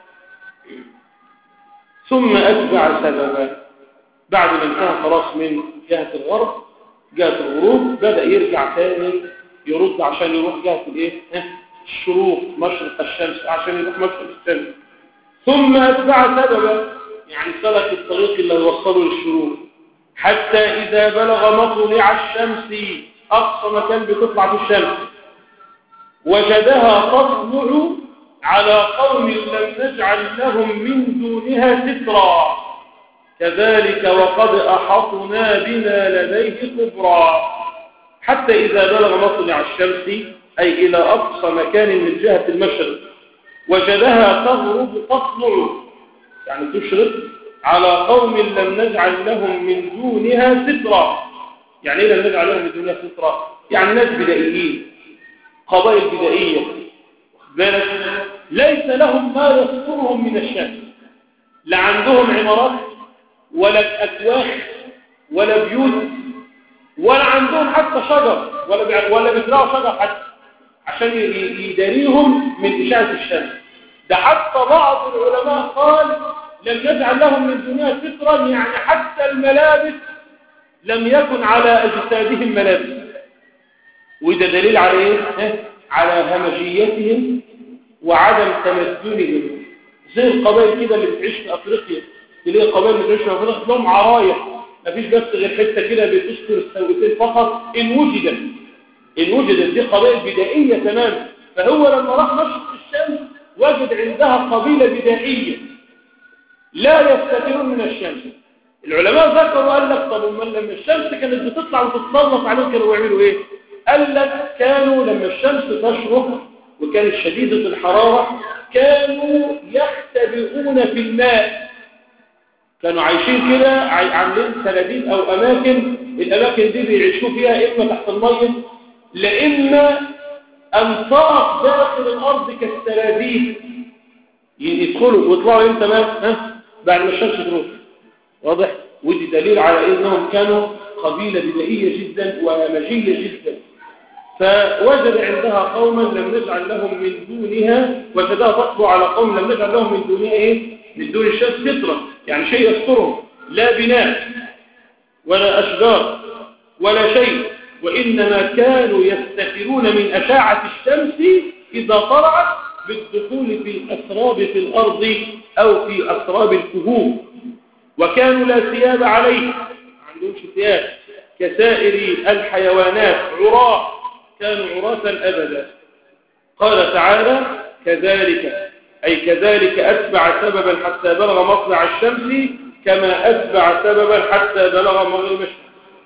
ثم أتبع سببا. بعد ما انتهى خلاص من جهة الغرب جهة الغروب بدأ يرجع ثاني يرد عشان يروح جهة الإيه؟ الشروق مشرق الشمس، عشان يروح مشرق الشمس. ثم أتبع سببا يعني سلك الطريق اللي يوصله للشروق، حتى إذا بلغ مطلع الشمس أقصى مكان بتطلع في الشمس وجدها تطلع على قوم لم نجعل لهم من دونها سترا كذلك وقد أحطنا بما لديه خبرا. حتى إذا بلغ مطلع الشمس أي إلى أقصى مكان من جهة المشرق وجدها تغرب تطلع يعني تشرق على قوم لم نجعل لهم من دونها سترا. يعني إيه لم نجعل لهم من دونها سترا؟ يعني ناس بدائيين، قبائل بدائية، بالك ليس لهم ما يسترهم من الشمس، لا عندهم عمارات ولا أكواخ ولا بيوت ولا عندهم حتى شجر ولا ولا بيزرعوا شجر حتى عشان يداريهم من إشعة الشمس. ده حتى بعض العلماء قال لم نجعل لهم من دونها سترا، يعني حتى الملابس لم يكن على أجسادهم ملابس. وده دليل على إيه؟ على همجيتهم وعدم تمدنهم. زي القبائل كده اللي بتعيش في أفريقيا، تلاقي قبائل اللي بتعيش في أفريقيا لهم عرايح، مفيش بس غير حتة كده بتستر السويتين فقط إن وجدت إن وجدت دي قبائل بدائية تماما. فهو لما راح مشرق الشمس وجد عندها قبيلة بدائية لا يستترون من الشمس. العلماء ذكروا قال لك طب لما الشمس كانت بتطلع وتتسلط عليهم كانوا يعملوا ايه؟ قال لك كانوا لما الشمس تشرق وكانت شديدة الحرارة كانوا يختبئون في الماء. كانوا عايشين كده عاملين سلابين او اماكن، الاماكن دي بيعيشوا فيها اما تحت الميه لا اما انفاق داخل الارض كالسلابين يدخلوا ويطلعوا امتى ما ها بعد ما الشمس تروح. واضح؟ ودي دليل على انهم كانوا قبيله بدائيه جدا وهمجيه جدا. فوجد عندها قوما لم نجعل لهم من دونها، وجدها تطلع على قوم لم نجعل لهم من دونها ايه؟ من دون الشمس سترا، يعني شيء يسترهم، لا بناء ولا اشجار ولا شيء، وانما كانوا يستترون من اشعه الشمس اذا طلعت بالدخول في الاسراب في الارض او في اسراب الكهوف. وكانوا لا ثياب عليه، ما عندهمش ثياب كسائر الحيوانات، عراة، كانوا عراة أبدا. قال تعالى كذلك أي كذلك أتبع سببا حتى بلغ مطلع الشمس كما أتبع سببا حتى بلغ مغرب الشمس.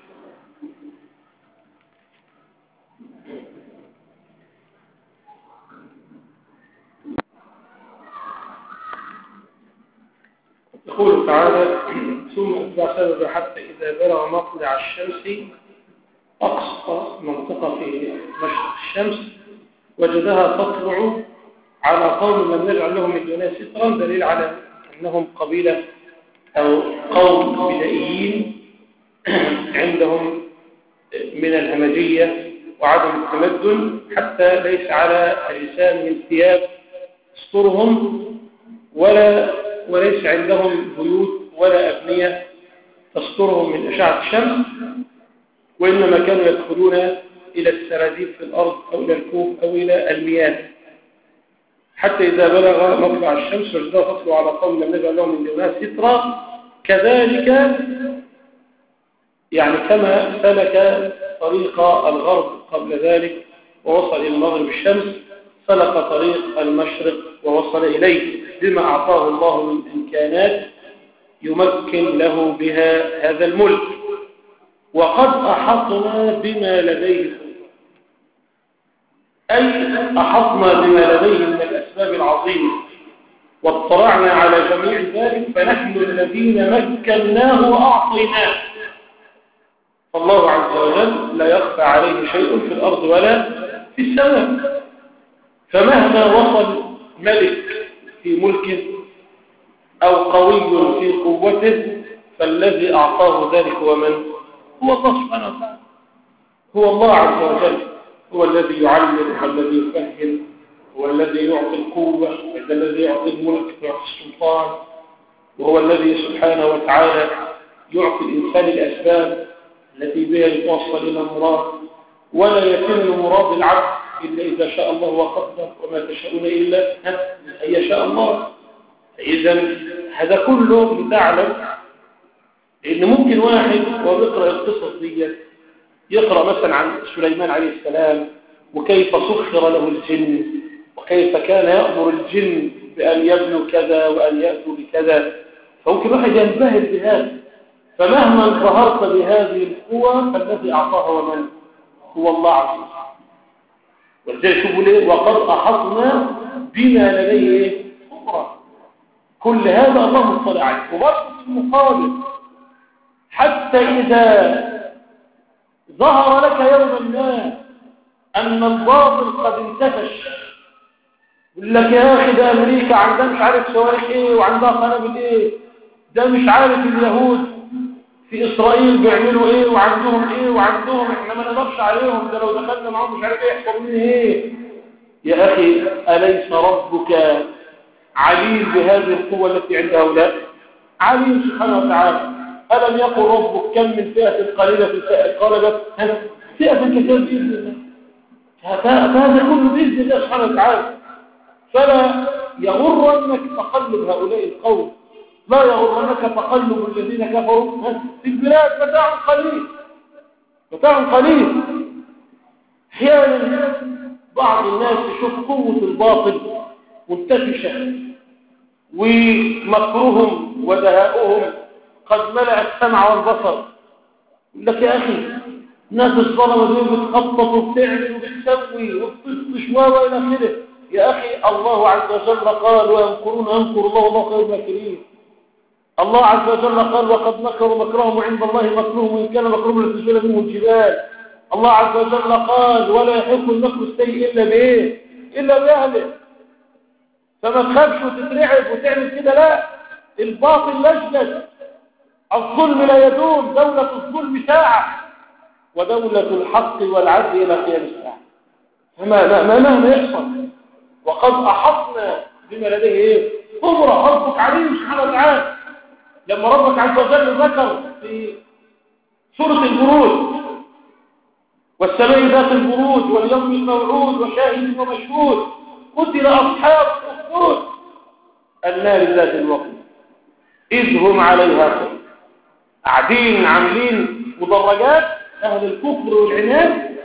يقول تعالى ثم أتبع سببا حتى إذا بلغ مطلع الشمس أقصى منطقة في مشرق الشمس وجدها تطلع على قوم لم نجعل لهم من دونها سترا، دليل على أنهم قبيلة أو قوم بدائيين عندهم من الهمجية وعدم التمدن، حتى ليس على أجسامهم ثياب تسترهم ولا وليس عندهم بيوت ولا أبنية تسترهم من أشعة الشمس، وإنما كانوا يدخلون إلى السراديب في الأرض أو إلى الكوف أو إلى المياه. حتى إذا بلغ مطلع الشمس وجدها تطلع على قوم لم نجعل لهم من دونها سترا كذلك، يعني كما سلك طريق الغرب قبل ذلك ووصل إلى مغرب الشمس سلك طريق المشرق ووصل إليه بما أعطاه الله من إمكانات يمكن له بها هذا الملك. وقد أحطنا بما لديه أي أحطنا بما لديه من الأسباب العظيمة واطلعنا على جميع ذلك، فنحن الذين مكناه وأعطيناه. فالله عز وجل لا يخفى عليه شيء في الأرض ولا في السماء. فمهما وصل ملك في ملكه أو قوي في قوته فالذي أعطاه ذلك هو من؟ هو الله سبحانه وتعالى، هو الله عز وجل، هو الذي يعلم، هو الذي يفهم، هو الذي يعطي القوة، هو الذي يعطي الملك ويعطي السلطان، وهو الذي سبحانه وتعالى يعطي الإنسان الأسباب التي بها يتوصل إلى المراد، ولا يتم مراد العبد إلا إذا شاء الله وقدر، وما تشاءون إلا أن يشاء الله. إذا هذا كله لتعلم إن ممكن واحد ويقرأ القصص دي يقرأ مثلا عن سليمان عليه السلام وكيف سخر له الجن وكيف كان يأمر الجن بأن يبنوا كذا وأن يأتوا بكذا، فممكن واحد ينبهر بهذا. فمهما انبهرت بهذه القوة فالذي أعطاها ومن؟ هو الله عز وجل. ولذلك شوفوا ليه وقد أحطنا بما لديه خبرة. كل هذا الله مطلع عليه. وبرضه في المقابل حتى إذا ظهر لك يوما ما أن الباطل قد انتفش، يقول لك يا أخي ده أمريكا عندها مش عارف صواريخ إيه وعندها قنابل إيه، ده مش عارف اليهود في إسرائيل بيعملوا إيه وعندهم إيه وعندهم إحنا ما نقدرش عليهم، ده لو دخلنا معهم مش عارف إيه يحصل منه إيه. يا أخي أليس ربك عليم بهذه القوة التي عند هؤلاء؟ عليم سبحانه وتعالى. ألم يقل ربك كم من فئة قليلة في فئة غلبت فئة كثيرة بإذن الله؟ فهذا كله بإذن الله سبحانه وتعالى. فلا يغرنك تقلب هؤلاء القوم، لا يغرنك تقلب الذين كفروا في البلاد، متاع قليل متاع قليل. احيانا بعض الناس يشوف قوة الباطل منتفشة ومكرهم ودهاؤهم قد ملأ السمع والبصر، يقول لك يا أخي الناس الظلمة دول بتخطط وبتعمل وبتسوي وبتطش وإلى آخره. يا أخي الله عز وجل قال ويمكرون يمكر الله والله خير الماكرين. الله عز وجل قال وقد مكروا مكرهم وعند الله مكرهم وإن كان مكرهم لتزول منه الجبال. الله عز وجل قال ولا يحق المكر السيء إلا بإيه؟ إلا بأهله. فما تخافش وتترعب وتعمل كده، لا، الباطل لجلج، الظلم لا يدوم، دولة الظلم ساعة ودولة الحق والعدل إلى قيام الساعة. فما ما مهما يحصل وقد أحطنا بما لديه إيه؟ خبرة. ربك عليم سبحانه وتعالى. لما ربك عز وجل ذكر في سورة البروج والسماء ذات البروج واليوم الموعود وشاهد ومشهود قتل أصحاب الأخدود النار ذات الوقود إذ هم عليها قائمون. قاعدين عاملين مدرجات أهل الكفر والعناد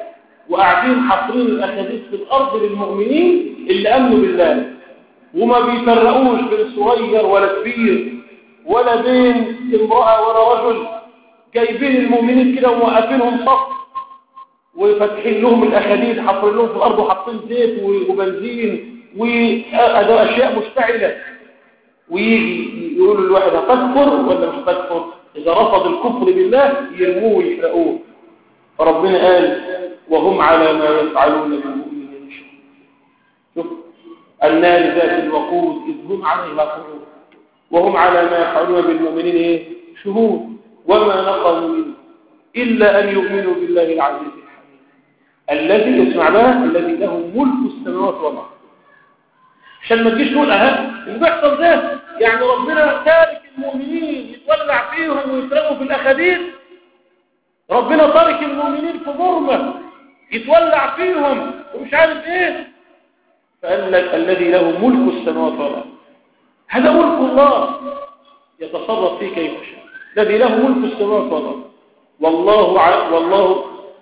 وقاعدين حاطين الأخاديد في الأرض للمؤمنين اللي أمنوا بالله، وما بيفرقوش بين صغير ولا كبير ولا بين امرأة ولا رجل، جايبين المؤمنين كده وموقفينهم صف وفتحين لهم الأخاديد، حاطين لهم في الأرض وحاطين زيت وبنزين وأشياء مشتعلة، ويجي يقولوا للواحد هتكفر ولا مش هتكفر؟ إذا رفض الكفر بالله يرموه ويحرقوه. فربنا قال وهم على ما يفعلون بالمؤمنين شهود. شوف النار ذات الوقود إذ هم عليها قعود وهم على ما يفعلون بالمؤمنين إيه؟ شهود وما نقموا منه إلا أن يؤمنوا بالله العزيز الحميد الذي اسمع بقى الذي له ملك السماوات والأرض. عشان ما تجيش تقول أهم اللي بيحصل ده يعني ربنا تارك المؤمنين يتولع فيهم ويسرقوا في الأخاديد، ربنا تارك المؤمنين في ظلمة يتولع فيهم ومش عارف ايه. فقال لك الذي له ملك السماوات والارض، هذا ملك الله يتصرف فيه كيف شاء، الذي له ملك السماوات والارض والله ع... والله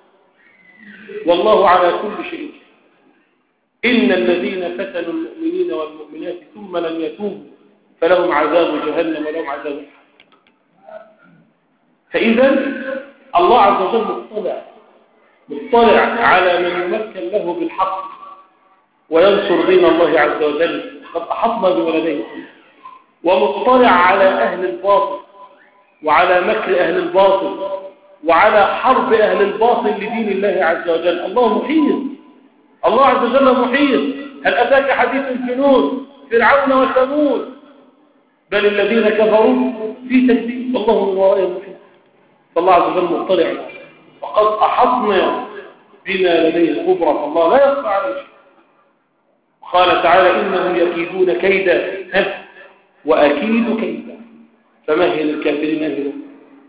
والله على كل شيء. إن الذين فتنوا المؤمنين والمؤمنات ثم لم يتوبوا فلهم عذاب جهنم ولهم عذاب الحريق. فإذا الله عز وجل مطلع مطلع على من يمكن له بالحق وينصر دين الله عز وجل، قد أحطنا بولديه، ومطلع على أهل الباطل وعلى مكر أهل الباطل وعلى حرب أهل الباطل لدين الله عز وجل. الله محيط، الله عز وجل محيط. هل أتاك حديث الجنود فرعون وثمود بل الذين كفروا في تكذيب والله من ورائهم محيط. فالله عز وجل مطلع وقد أحطنا بما لديه خبرة، فالله لا يخفى عليه شيء. قال تعالى إنهم يكيدون كيدا وأكيد كيدا فمهل الكافرين مهلهم.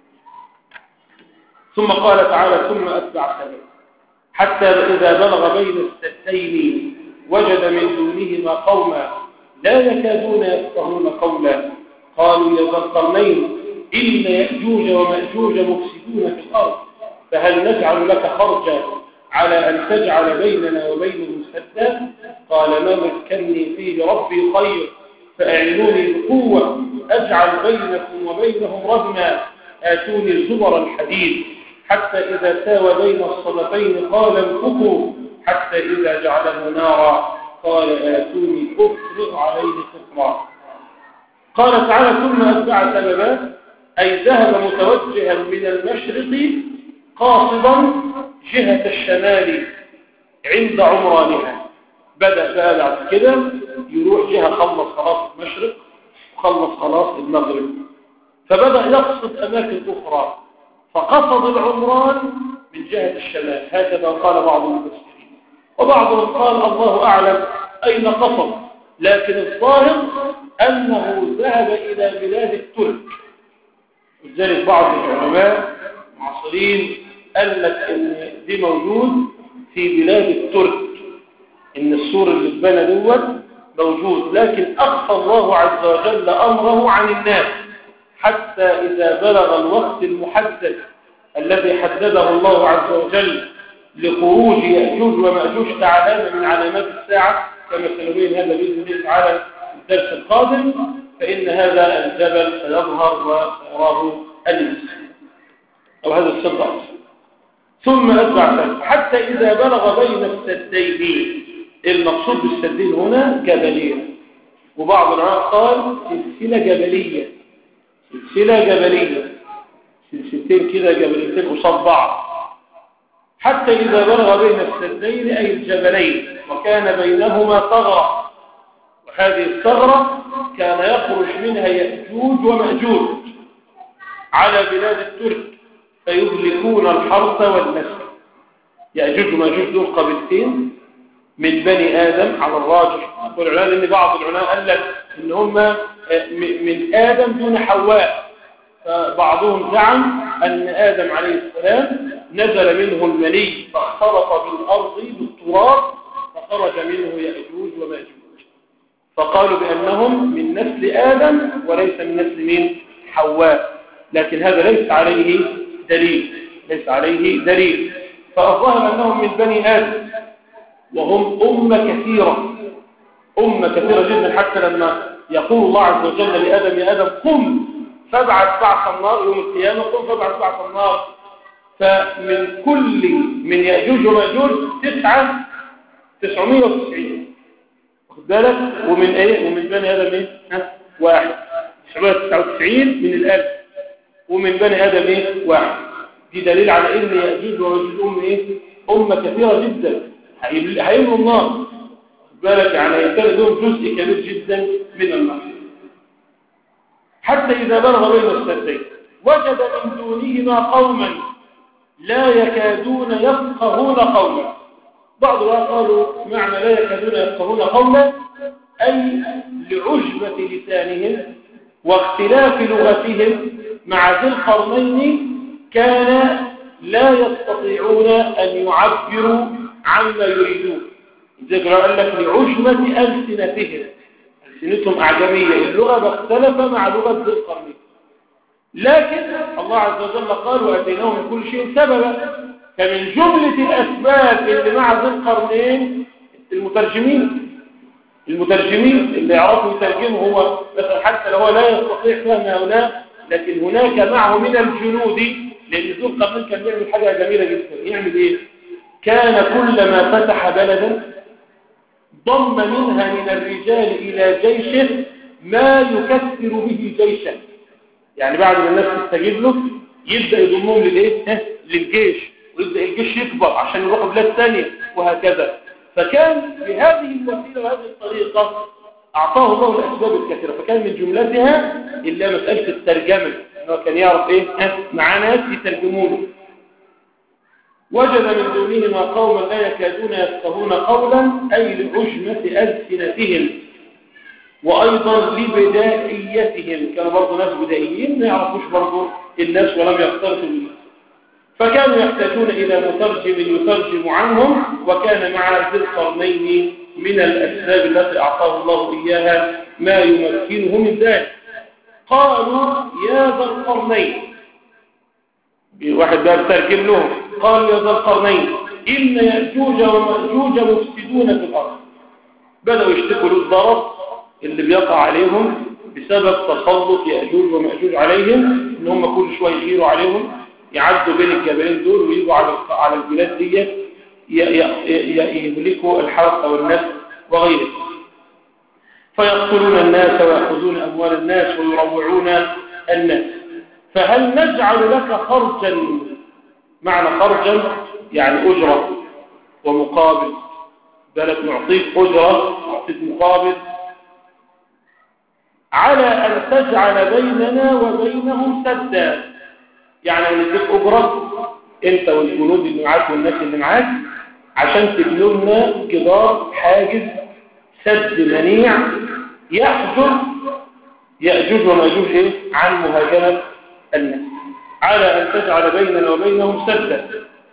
ثم قال تعالى ثم أتبع سبيلا حتى إذا بلغ بين السدين وجد من دونهما قوما لا يكادون يفقهون قولا قالوا يا ذا القرنين إن يأجوج ومأجوج مفسدون في الأرض فهل نجعل لك خرجا على أن تجعل بيننا وبينهم سدا؟ قال ما مكنني فيه ربي خير فأعينوني بقوة أجعل بينكم وبينهم ردما آتوني زبر الحديد حتى إذا ساوى بين الصدفين قال انفقوا حتى إذا جعله نارا قال آتوني أفرغ عليه قطرا. قال تعالى ثم أتبع سببا أي ذهب متوجها من المشرق قاصدا جهة الشمال عند عمرانها. بدأ بقى بعد كده يروح جهة خلص خلاص المشرق وخلص خلاص المغرب، فبدأ يقصد أماكن أخرى فقصد العمران من جهة الشمال. هكذا قال بعض المفسرين، وبعضهم قال الله أعلم أين قصد، لكن الظاهر أنه ذهب إلى بلاد الترك. ولذلك بعض العلماء المعاصرين قال لك إن دي موجود في بلاد الترك، إن السور اللي اتبنى دوت موجود، لكن أخفى الله عز وجل أمره عن الناس حتى إذا بلغ الوقت المحدد الذي حدده الله عز وجل لخروج يأجوج ومأجوج كعلامة من علامات الساعة كما سنبين هذا بإذن الله تعالى في الدرس القادم، فإن هذا الجبل سيظهر وسيراه الناس أو هذا السد. ثم أتبع حتى إذا بلغ بين السدين. المقصود بالسدين هنا جبلية، وبعض العلماء قال سلسلة جبلية، سلسلة جبلية، سلسلتين كده جبليتين قصاد بعض. حتى إذا بلغ بين السدين أي الجبلين وكان بينهما ثغرة، وهذه الثغرة كان يخرج منها يأجوج ومأجوج على بلاد الترك فيهلكون الحرث والنسل. يأجوج ومأجوج دول قبيلتين من بني آدم على الراجح، والعلماء لأن بعض العلماء قال لك إن هم من آدم دون حواء، فبعضهم زعم أن آدم عليه السلام نزل منه المني فاختلط بالأرض بالتراب فخرج منه يأجوج ومأجوج، فقالوا بأنهم من نسل آدم وليس من نسل من حواء، لكن هذا ليس عليه دليل، ليس عليه دليل. فالظاهر أنهم من بني آدم وهم أمة كثيرة أمة كثيرة جدا، حتى لما يقول الله عز وجل لآدم يا آدم قم فابعث بعث النار يوم القيامة، قم فابعث بعث النار. فمن كل من يأجوج ومأجوج تسعة تسعمائة وتسعين، واخد بالك؟ ومن ايه؟ ومن بني آدم ايه؟ ها؟ واحد. تسعمائة وتسعة وتسعين من الألف، ومن بني آدم ايه؟ واحد. دي دليل على ان يأجوج ومأجوج أم ايه؟ أمة كثيرة جدا هيملوا النار، واخد بالك؟ يعني يكون لهم جزء كبير جدا من النار. حتى إذا بلغ بين السدين وجد من دونهما قوما لا يكادون يفقهون قولا. بعض الناس قالوا معنى لا يكادون يفقهون قولا أي لعجبة لسانهم واختلاف لغتهم مع ذي القرنين كان لا يستطيعون أن يعبروا عما يريدون. ذكر قال لك لعجبة ألسنتهم، ألسنتهم أعجمية، اللغة اختلف مع لغة ذي القرنين. لكن الله عز وجل قال وأتيناه من كل شيء سببا. فمن جملة الأسباب اللي مع ذي القرنين المترجمين المترجمين اللي يعرفوا يترجموا، هو مثلا حتى لو هو لا يستطيع فهم هؤلاء، لكن هناك معه من الجنود، لأن ذو القرنين كان يعمل حاجة جميلة جدا. يعمل إيه؟ كان كلما فتح بلدا ضم منها من الرجال إلى جيشه ما يكثر به جيشه. يعني بعد ما الناس تستجيب له يبدأ يضمهم للإيه؟ للجيش، ويبدأ الجيش يكبر عشان يروح بلاد ثانية وهكذا. فكان بهذه الوسيلة وهذه الطريقة أعطاه الله الأسباب الكثيرة، فكان من جملتها إلا مسألة الترجمة، أنه كان يعرف إيه؟ مع ناس يترجمونه. وجد من دونهما قوما لا يكادون يفقهون قولا أي لعجمة ألسنتهم، وأيضا لبدائيتهم، كانوا برضو ناس بدائيين ما يعرفوش برضو الناس ولم يختلطوا بالناس، فكانوا يحتاجون إلى مترجم يترجم عنهم. وكان مع ذي القرنين من الأسباب التي أعطاه الله إياها ما يمكنه من ذلك. قالوا يا ذا القرنين، واحد بقى بترجم لهم، قالوا يا ذا القرنين إن يأجوج ومأجوج مفسدون في الأرض. بدأوا يشتكوا للضرر اللي بيقع عليهم بسبب تسلط يأجوج ومأجوج عليهم، إن هم كل شوية يغيروا عليهم، يعدوا بين الجبلين دول ويجوا على على البلاد دي يهلكوا الحرث والنسل وغيره، فيقتلون الناس ويأخذون أموال الناس ويروعون الناس. فهل نجعل لك خرجا؟ معنى خرجا يعني أجرة ومقابل، بلك نعطيك أجرة نعطيك مقابل على أن تجعل بيننا وبينهم سدا، يعني نديك أجرة أنت والجنود اللي معاك والناس اللي معاك عشان تبنوا لنا جدار حاجز سد منيع يحجر يأجوج ومأجوج إيه؟ عن مهاجمة الناس، على أن تجعل بيننا وبينهم سدا.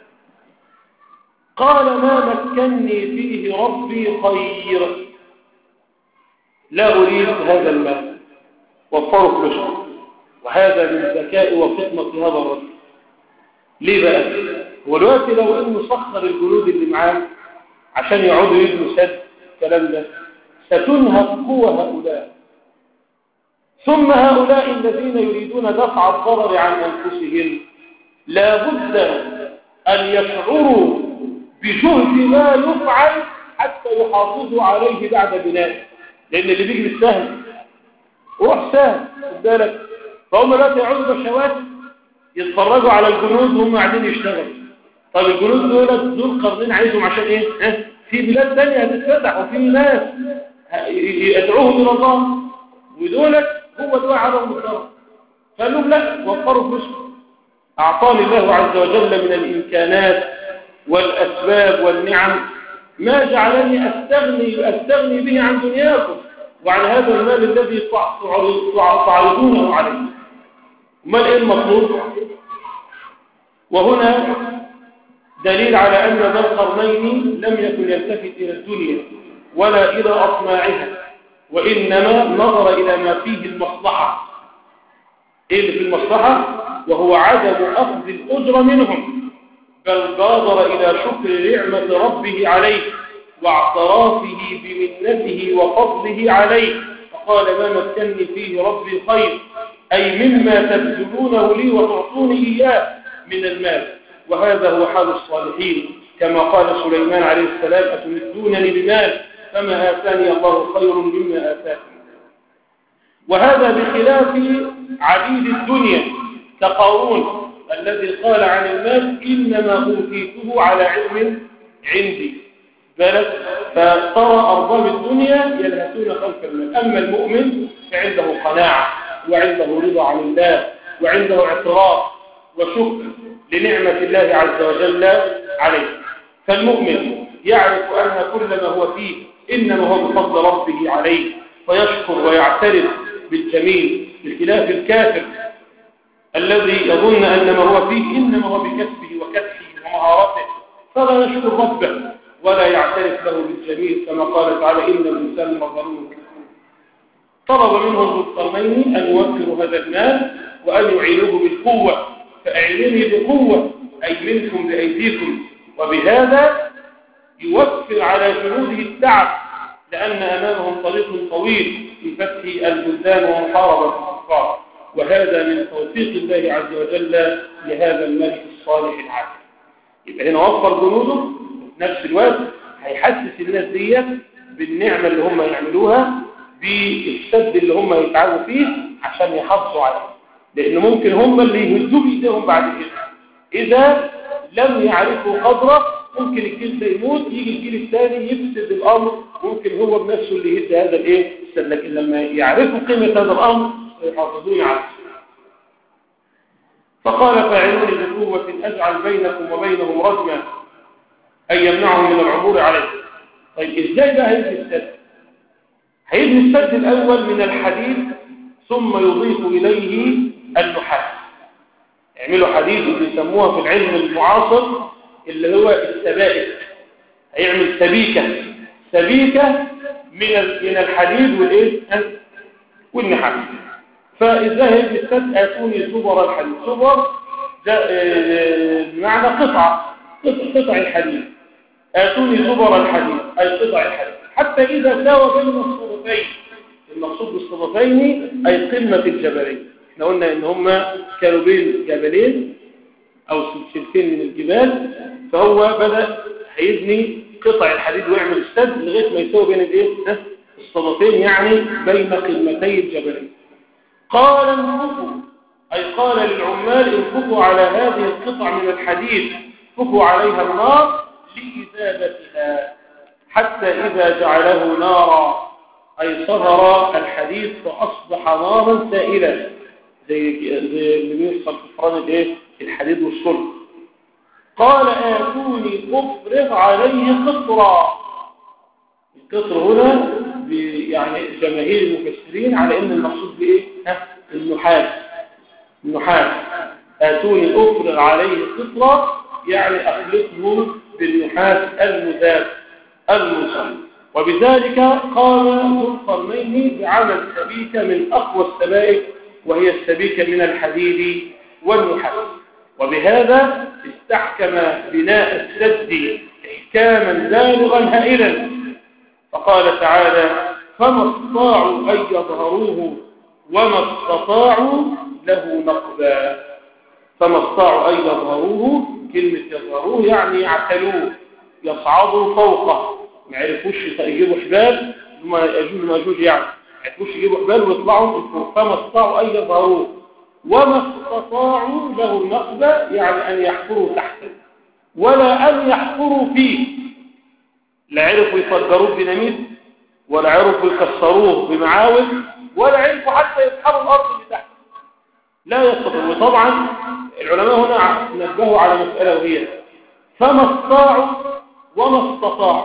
قال ما مكنني فيه ربي خير، لا أريد هذا المال، وفروا فلوسه. وهذا من ذكاء وفطنة هذا الرجل. ليه بقى؟ هو دلوقتي لو انه سخر الجنود اللي معاه عشان يقعدوا يبنوا سد الكلام ده ستنهك قوة هؤلاء، ثم هؤلاء الذين يريدون دفع الضرر عن أنفسهم لا بد أن يشعروا بجهد ما يفعل حتى يحافظوا عليه بعد بنائه، لأن اللي بيجي بالسهل روح سهل بالك. فهم لا يعودوا بشوات يتفرجوا على الجنود وهم قاعدين يشتغلوا. طب الجنود دول ذو القرنين عايزهم عشان ايه؟ ها؟ في بلاد ثانيه هتتفتح وفي ناس يدعوهم الى الله، ودولت هو دعاء عليهم بالضرر. قال لهم لا، وفروا فلوسهم. اعطاني الله عز وجل من الامكانات والاسباب والنعم ما جعلني استغني استغني به عن دنياكم وعن هذا المال الذي تعرضونه عليه. امال ايه المطلوب؟ وهنا دليل على أن ذا القرنين لم يكن يلتفت إلى الدنيا ولا إلى أطماعها، وإنما نظر إلى ما فيه المصلحة. إيه اللي في المصلحة؟ وهو عدم أخذ الأجر منهم، بل بادر إلى شكر نعمة ربه عليه واعترافه بمنته وفضله عليه، فقال ما مكنني فيه ربي خير، أي مما تبذلونه لي وتعطوني إياه من المال، وهذا هو حال الصالحين، كما قال سليمان عليه السلام أتمدونني بمال فما آتاني الله خير مما آتاكم. وهذا بخلاف عبيد الدنيا كقارون الذي قال عن المال إنما أوتيته على علم عندي، بالك فترى أرباب الدنيا يلهثون خلف المال، أما المؤمن فعنده قناعة وعنده رضا عن الله وعنده اعتراف وشكر لنعمة الله عز وجل عليه. فالمؤمن يعرف أن كل ما هو فيه إنما هو بفضل ربه عليه فيشكر ويعترف بالجميل، بخلاف الكافر الذي يظن أن ما هو فيه إنما هو بكسبه وكدحه ومهارته فلا يشكر ربه ولا يعترف له بالجميل، كما قال تعالى إن الإنسان مظلوم. طلب منه ذو القرنين أن يوفروا هذا المال وأن يعينوه بالقوة، فأعينوني بقوة أي منكم بأيديكم، وبهذا يوفر على جنوده التعب لأن أمامهم طريق طويل في فتح البلدان ومحاربة الكفار، وهذا من توفيق الله عز وجل لهذا الملك الصالح العادل. يبقى هنا وفر جنوده وفي نفس الوقت هيحسس الناس دي بالنعمة اللي هم يعملوها بالسد اللي هم يتعبوا فيه عشان يحافظوا عليه، لأن ممكن هم اللي يهدوا بإيديهم بعد كده إذا لم يعرفوا قدره. ممكن الجيل ده يموت يجي الجيل الثاني يفسد الأمر، ممكن هو بنفسه اللي يهد هذا الإيه السد، لكن لما يعرفوا قيمة هذا الأمر يحافظون عليه. فقال فاعلوني بقوة أجعل بينكم وبينهم رجما أي يمنعهم من العبور عليه. طيب إزاي بقى هيبني السد؟ هيبني السد الأول من الحديد ثم يضيف إليه النحاس، يعملوا حديد اللي بيسموها في العلم المعاصر اللي هو السبائك، هيعمل سبيكة سبيكة من من الحديد والإيه والنحاس. فإذا هيبني السد آتوني زبر الحديد، زبر بمعنى قطعة قطع الحديد، آتوني زبر الحديد أي قطع الحديد حتى إذا ساوى بين الصدفين. المقصود بالصدفين أي قمة الجبلين، احنا قلنا إن هم كانوا بين جبلين أو سلسلتين من الجبال، فهو بدأ هيبني قطع الحديد ويعمل السد لغاية ما يساوي بين الإيه الصدفين، يعني بين قمتي الجبلين. قال انفقوا أي قال للعمال انفقوا على هذه القطع من الحديد، فكوا عليها النار لإذابتها حتى إذا جعله نارا أي صهر الحديد فأصبح نارا سائلة زي زي اللي بيحصل في فران الايه الحديد والصلب. قال آتوني أفرغ عليه قطرا. القطر هنا يعني جماهير المفسرين على ان المقصود بايه النحاس. النحاس آتوني أفرغ عليه قطرا يعني أخلطه بالنحاس المذاب المصل. وبذلك قام ذو القرنين بعمل سبيكة من أقوى السبائك وهي السبيكة من الحديد والنحاس، وبهذا استحكم بناء السد إحكاما بالغا هائلا. فقال تعالى فما استطاعوا أن يظهروه وما استطاعوا له نقبا. فما استطاعوا أن يظهروه، كلمة يظهروه يعني يعتلوه يصعدوا فوقه، ما عرفوش يجيبوا حبال ثم يجوز ماجوج يعني ما عرفوش يجيبوا حبال ويطلعوا من فوق. فما استطاعوا أن يظهروه وما استطاعوا له نقبا يعني أن يحفروا تحته ولا أن يحفروا فيه، لا عرفوا يفجروه بديناميت ولا عرفوا يكسروه بمعاول ولا عرفوا حتى يسحبوا الأرض اللي تحت، لا يستطيعون. وطبعا العلماء هنا نبهوا على مسألة وهي فما استطاعوا وما استطاعوا.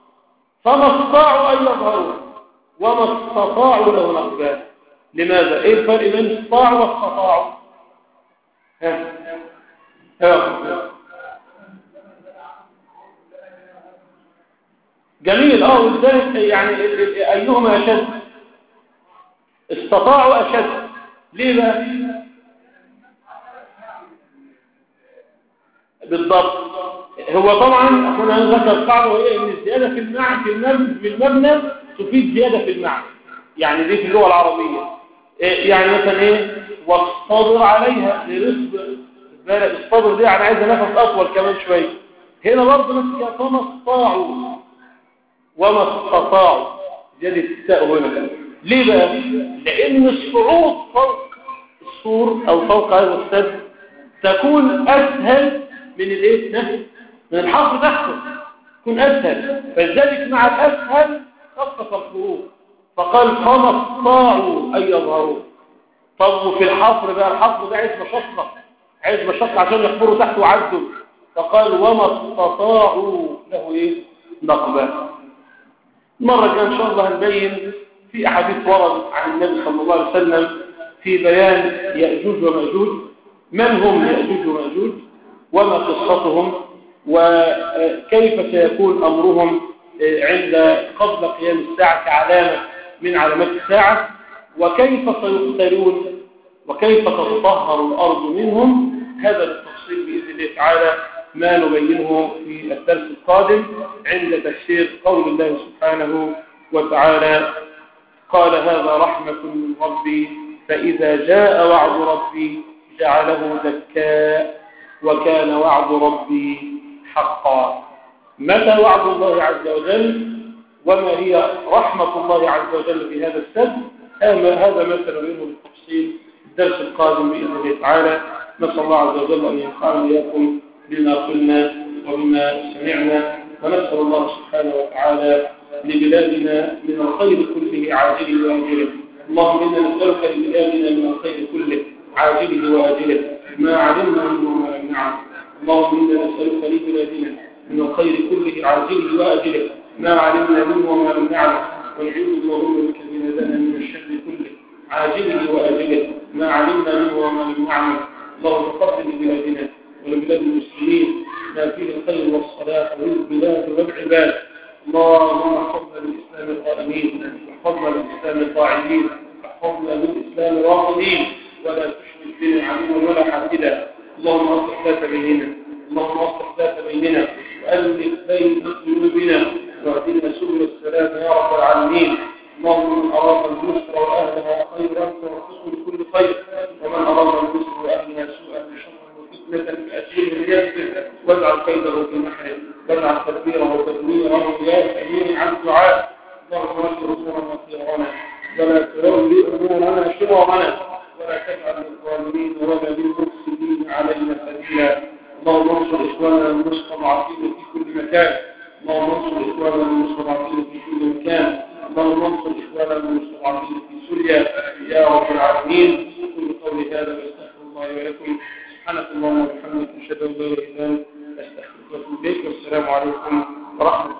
فما استطاعوا أن يظهروا وما استطاعوا له نقبا. لماذا؟ ايه الفرق بين استطاعوا واستطاعوا؟ ها ها جميل. اه ولذلك يعني ايهما اشد؟ استطاعوا اشد. ليه بقى؟ بالضبط هو طبعا هنا ذكر قاعده وهي ان الزياده في المعنى في المبنى في المبنى تفيد زياده في المعنى. يعني دي في اللغه العربيه إيه يعني مثلا ايه واصطبر عليها لرزق بالك الصبر دي يعني عايزه نفس اطول كمان شويه. هنا برضه نفس كما استطاعوا وما استطاعوا زياده التاء هنا. ليه بقى؟ لان الصعود فوق السور او فوق هذا السد تكون اسهل من الايه من الحفر تحته تكون اسهل، فلذلك مع الاسهل خفف الخروج فقال فما استطاعوا ان يظهروا. طب وفي الحفر بقى الحفر ده عايز مشقه عايز مشقه عشان يحفروا تحته وعدوا فقال وما استطاعوا له ايه نقبه. المره الجايه ان شاء الله هنبين في احاديث ورد عن النبي صلى الله عليه وسلم في بيان ياجوج وماجوج، من هم ياجوج وماجوج وما قصتهم وكيف سيكون امرهم عند قبل قيام الساعه كعلامه من علامات الساعه، وكيف سيقتلون وكيف تتطهر الارض منهم. هذا بالتفصيل باذن الله تعالى ما نبينه في الدرس القادم عند تفسير قول الله سبحانه وتعالى قال هذا رحمة من ربي فإذا جاء وعد ربي جعله دكاء وكان وعد ربي حقا. متى وعد الله عز وجل وما هي رحمة الله عز وجل في هذا السد؟ هذا ما سنبينه بالتفصيل الدرس القادم بإذن الله تعالى. نسأل الله عز وجل أن ينفعنا إياكم بما قلنا وبما سمعنا، ونسأل الله سبحانه وتعالى لبلادنا من الخير كله عاجله وآجله. اللهم إنا نسألك لبلادنا من الخير كله عاجله وآجله ما علمنا منه وما لم نعلم. اللهم إنا نسألك لبلادنا من الخير كله عاجله وآجله ما علمنا منه وما لم نعلم، ونعوذ اللهم بك بلادنا من الشر كله عاجله وآجله ما علمنا منه وما لم نعلم. اللهم قبل لبلادنا ولبلاد المسلمين ما فيه الخير والصلاح والبلاد والعباد. اللهم احفظنا بالإسلام القائمين واحفظنا بالإسلام القاعدين واحفظنا بالإسلام الراقدين ولا تشرك بنا عدوا ولا حاسدا. اللهم اصلح ذات بيننا اللهم اصلح ذات بيننا وألف بين قلوبنا واهدنا سبل السلام يا رب العالمين. اللهم من أراد المصر وأهلها خيرا فوفقه لكل خير، ومن أراد المصر وأهلها سوءا بشر وفتنة فأجره ليسر واجعل كيده في نحره واجعل تدبيره تدميرا يا سميع عن دعاء. اللهم اشف امورنا خيرنا ولا تولي امورنا شرارنا ولا تجعل للظالمين ولا للمفسدين علينا سبيلا. اللهم انصر اخواننا المستضعفين في كل مكان اللهم انصر اخواننا المستضعفين في كل مكان اللهم انصر اخواننا المستضعفين في سوريا يا رب العالمين. كل قولي هذا واستغفر الله ولكم. سبحانك اللهم وبحمدك اشهد ان لا اله الا انت استغفرك واتوب اليك. والسلام عليكم ورحمه الله.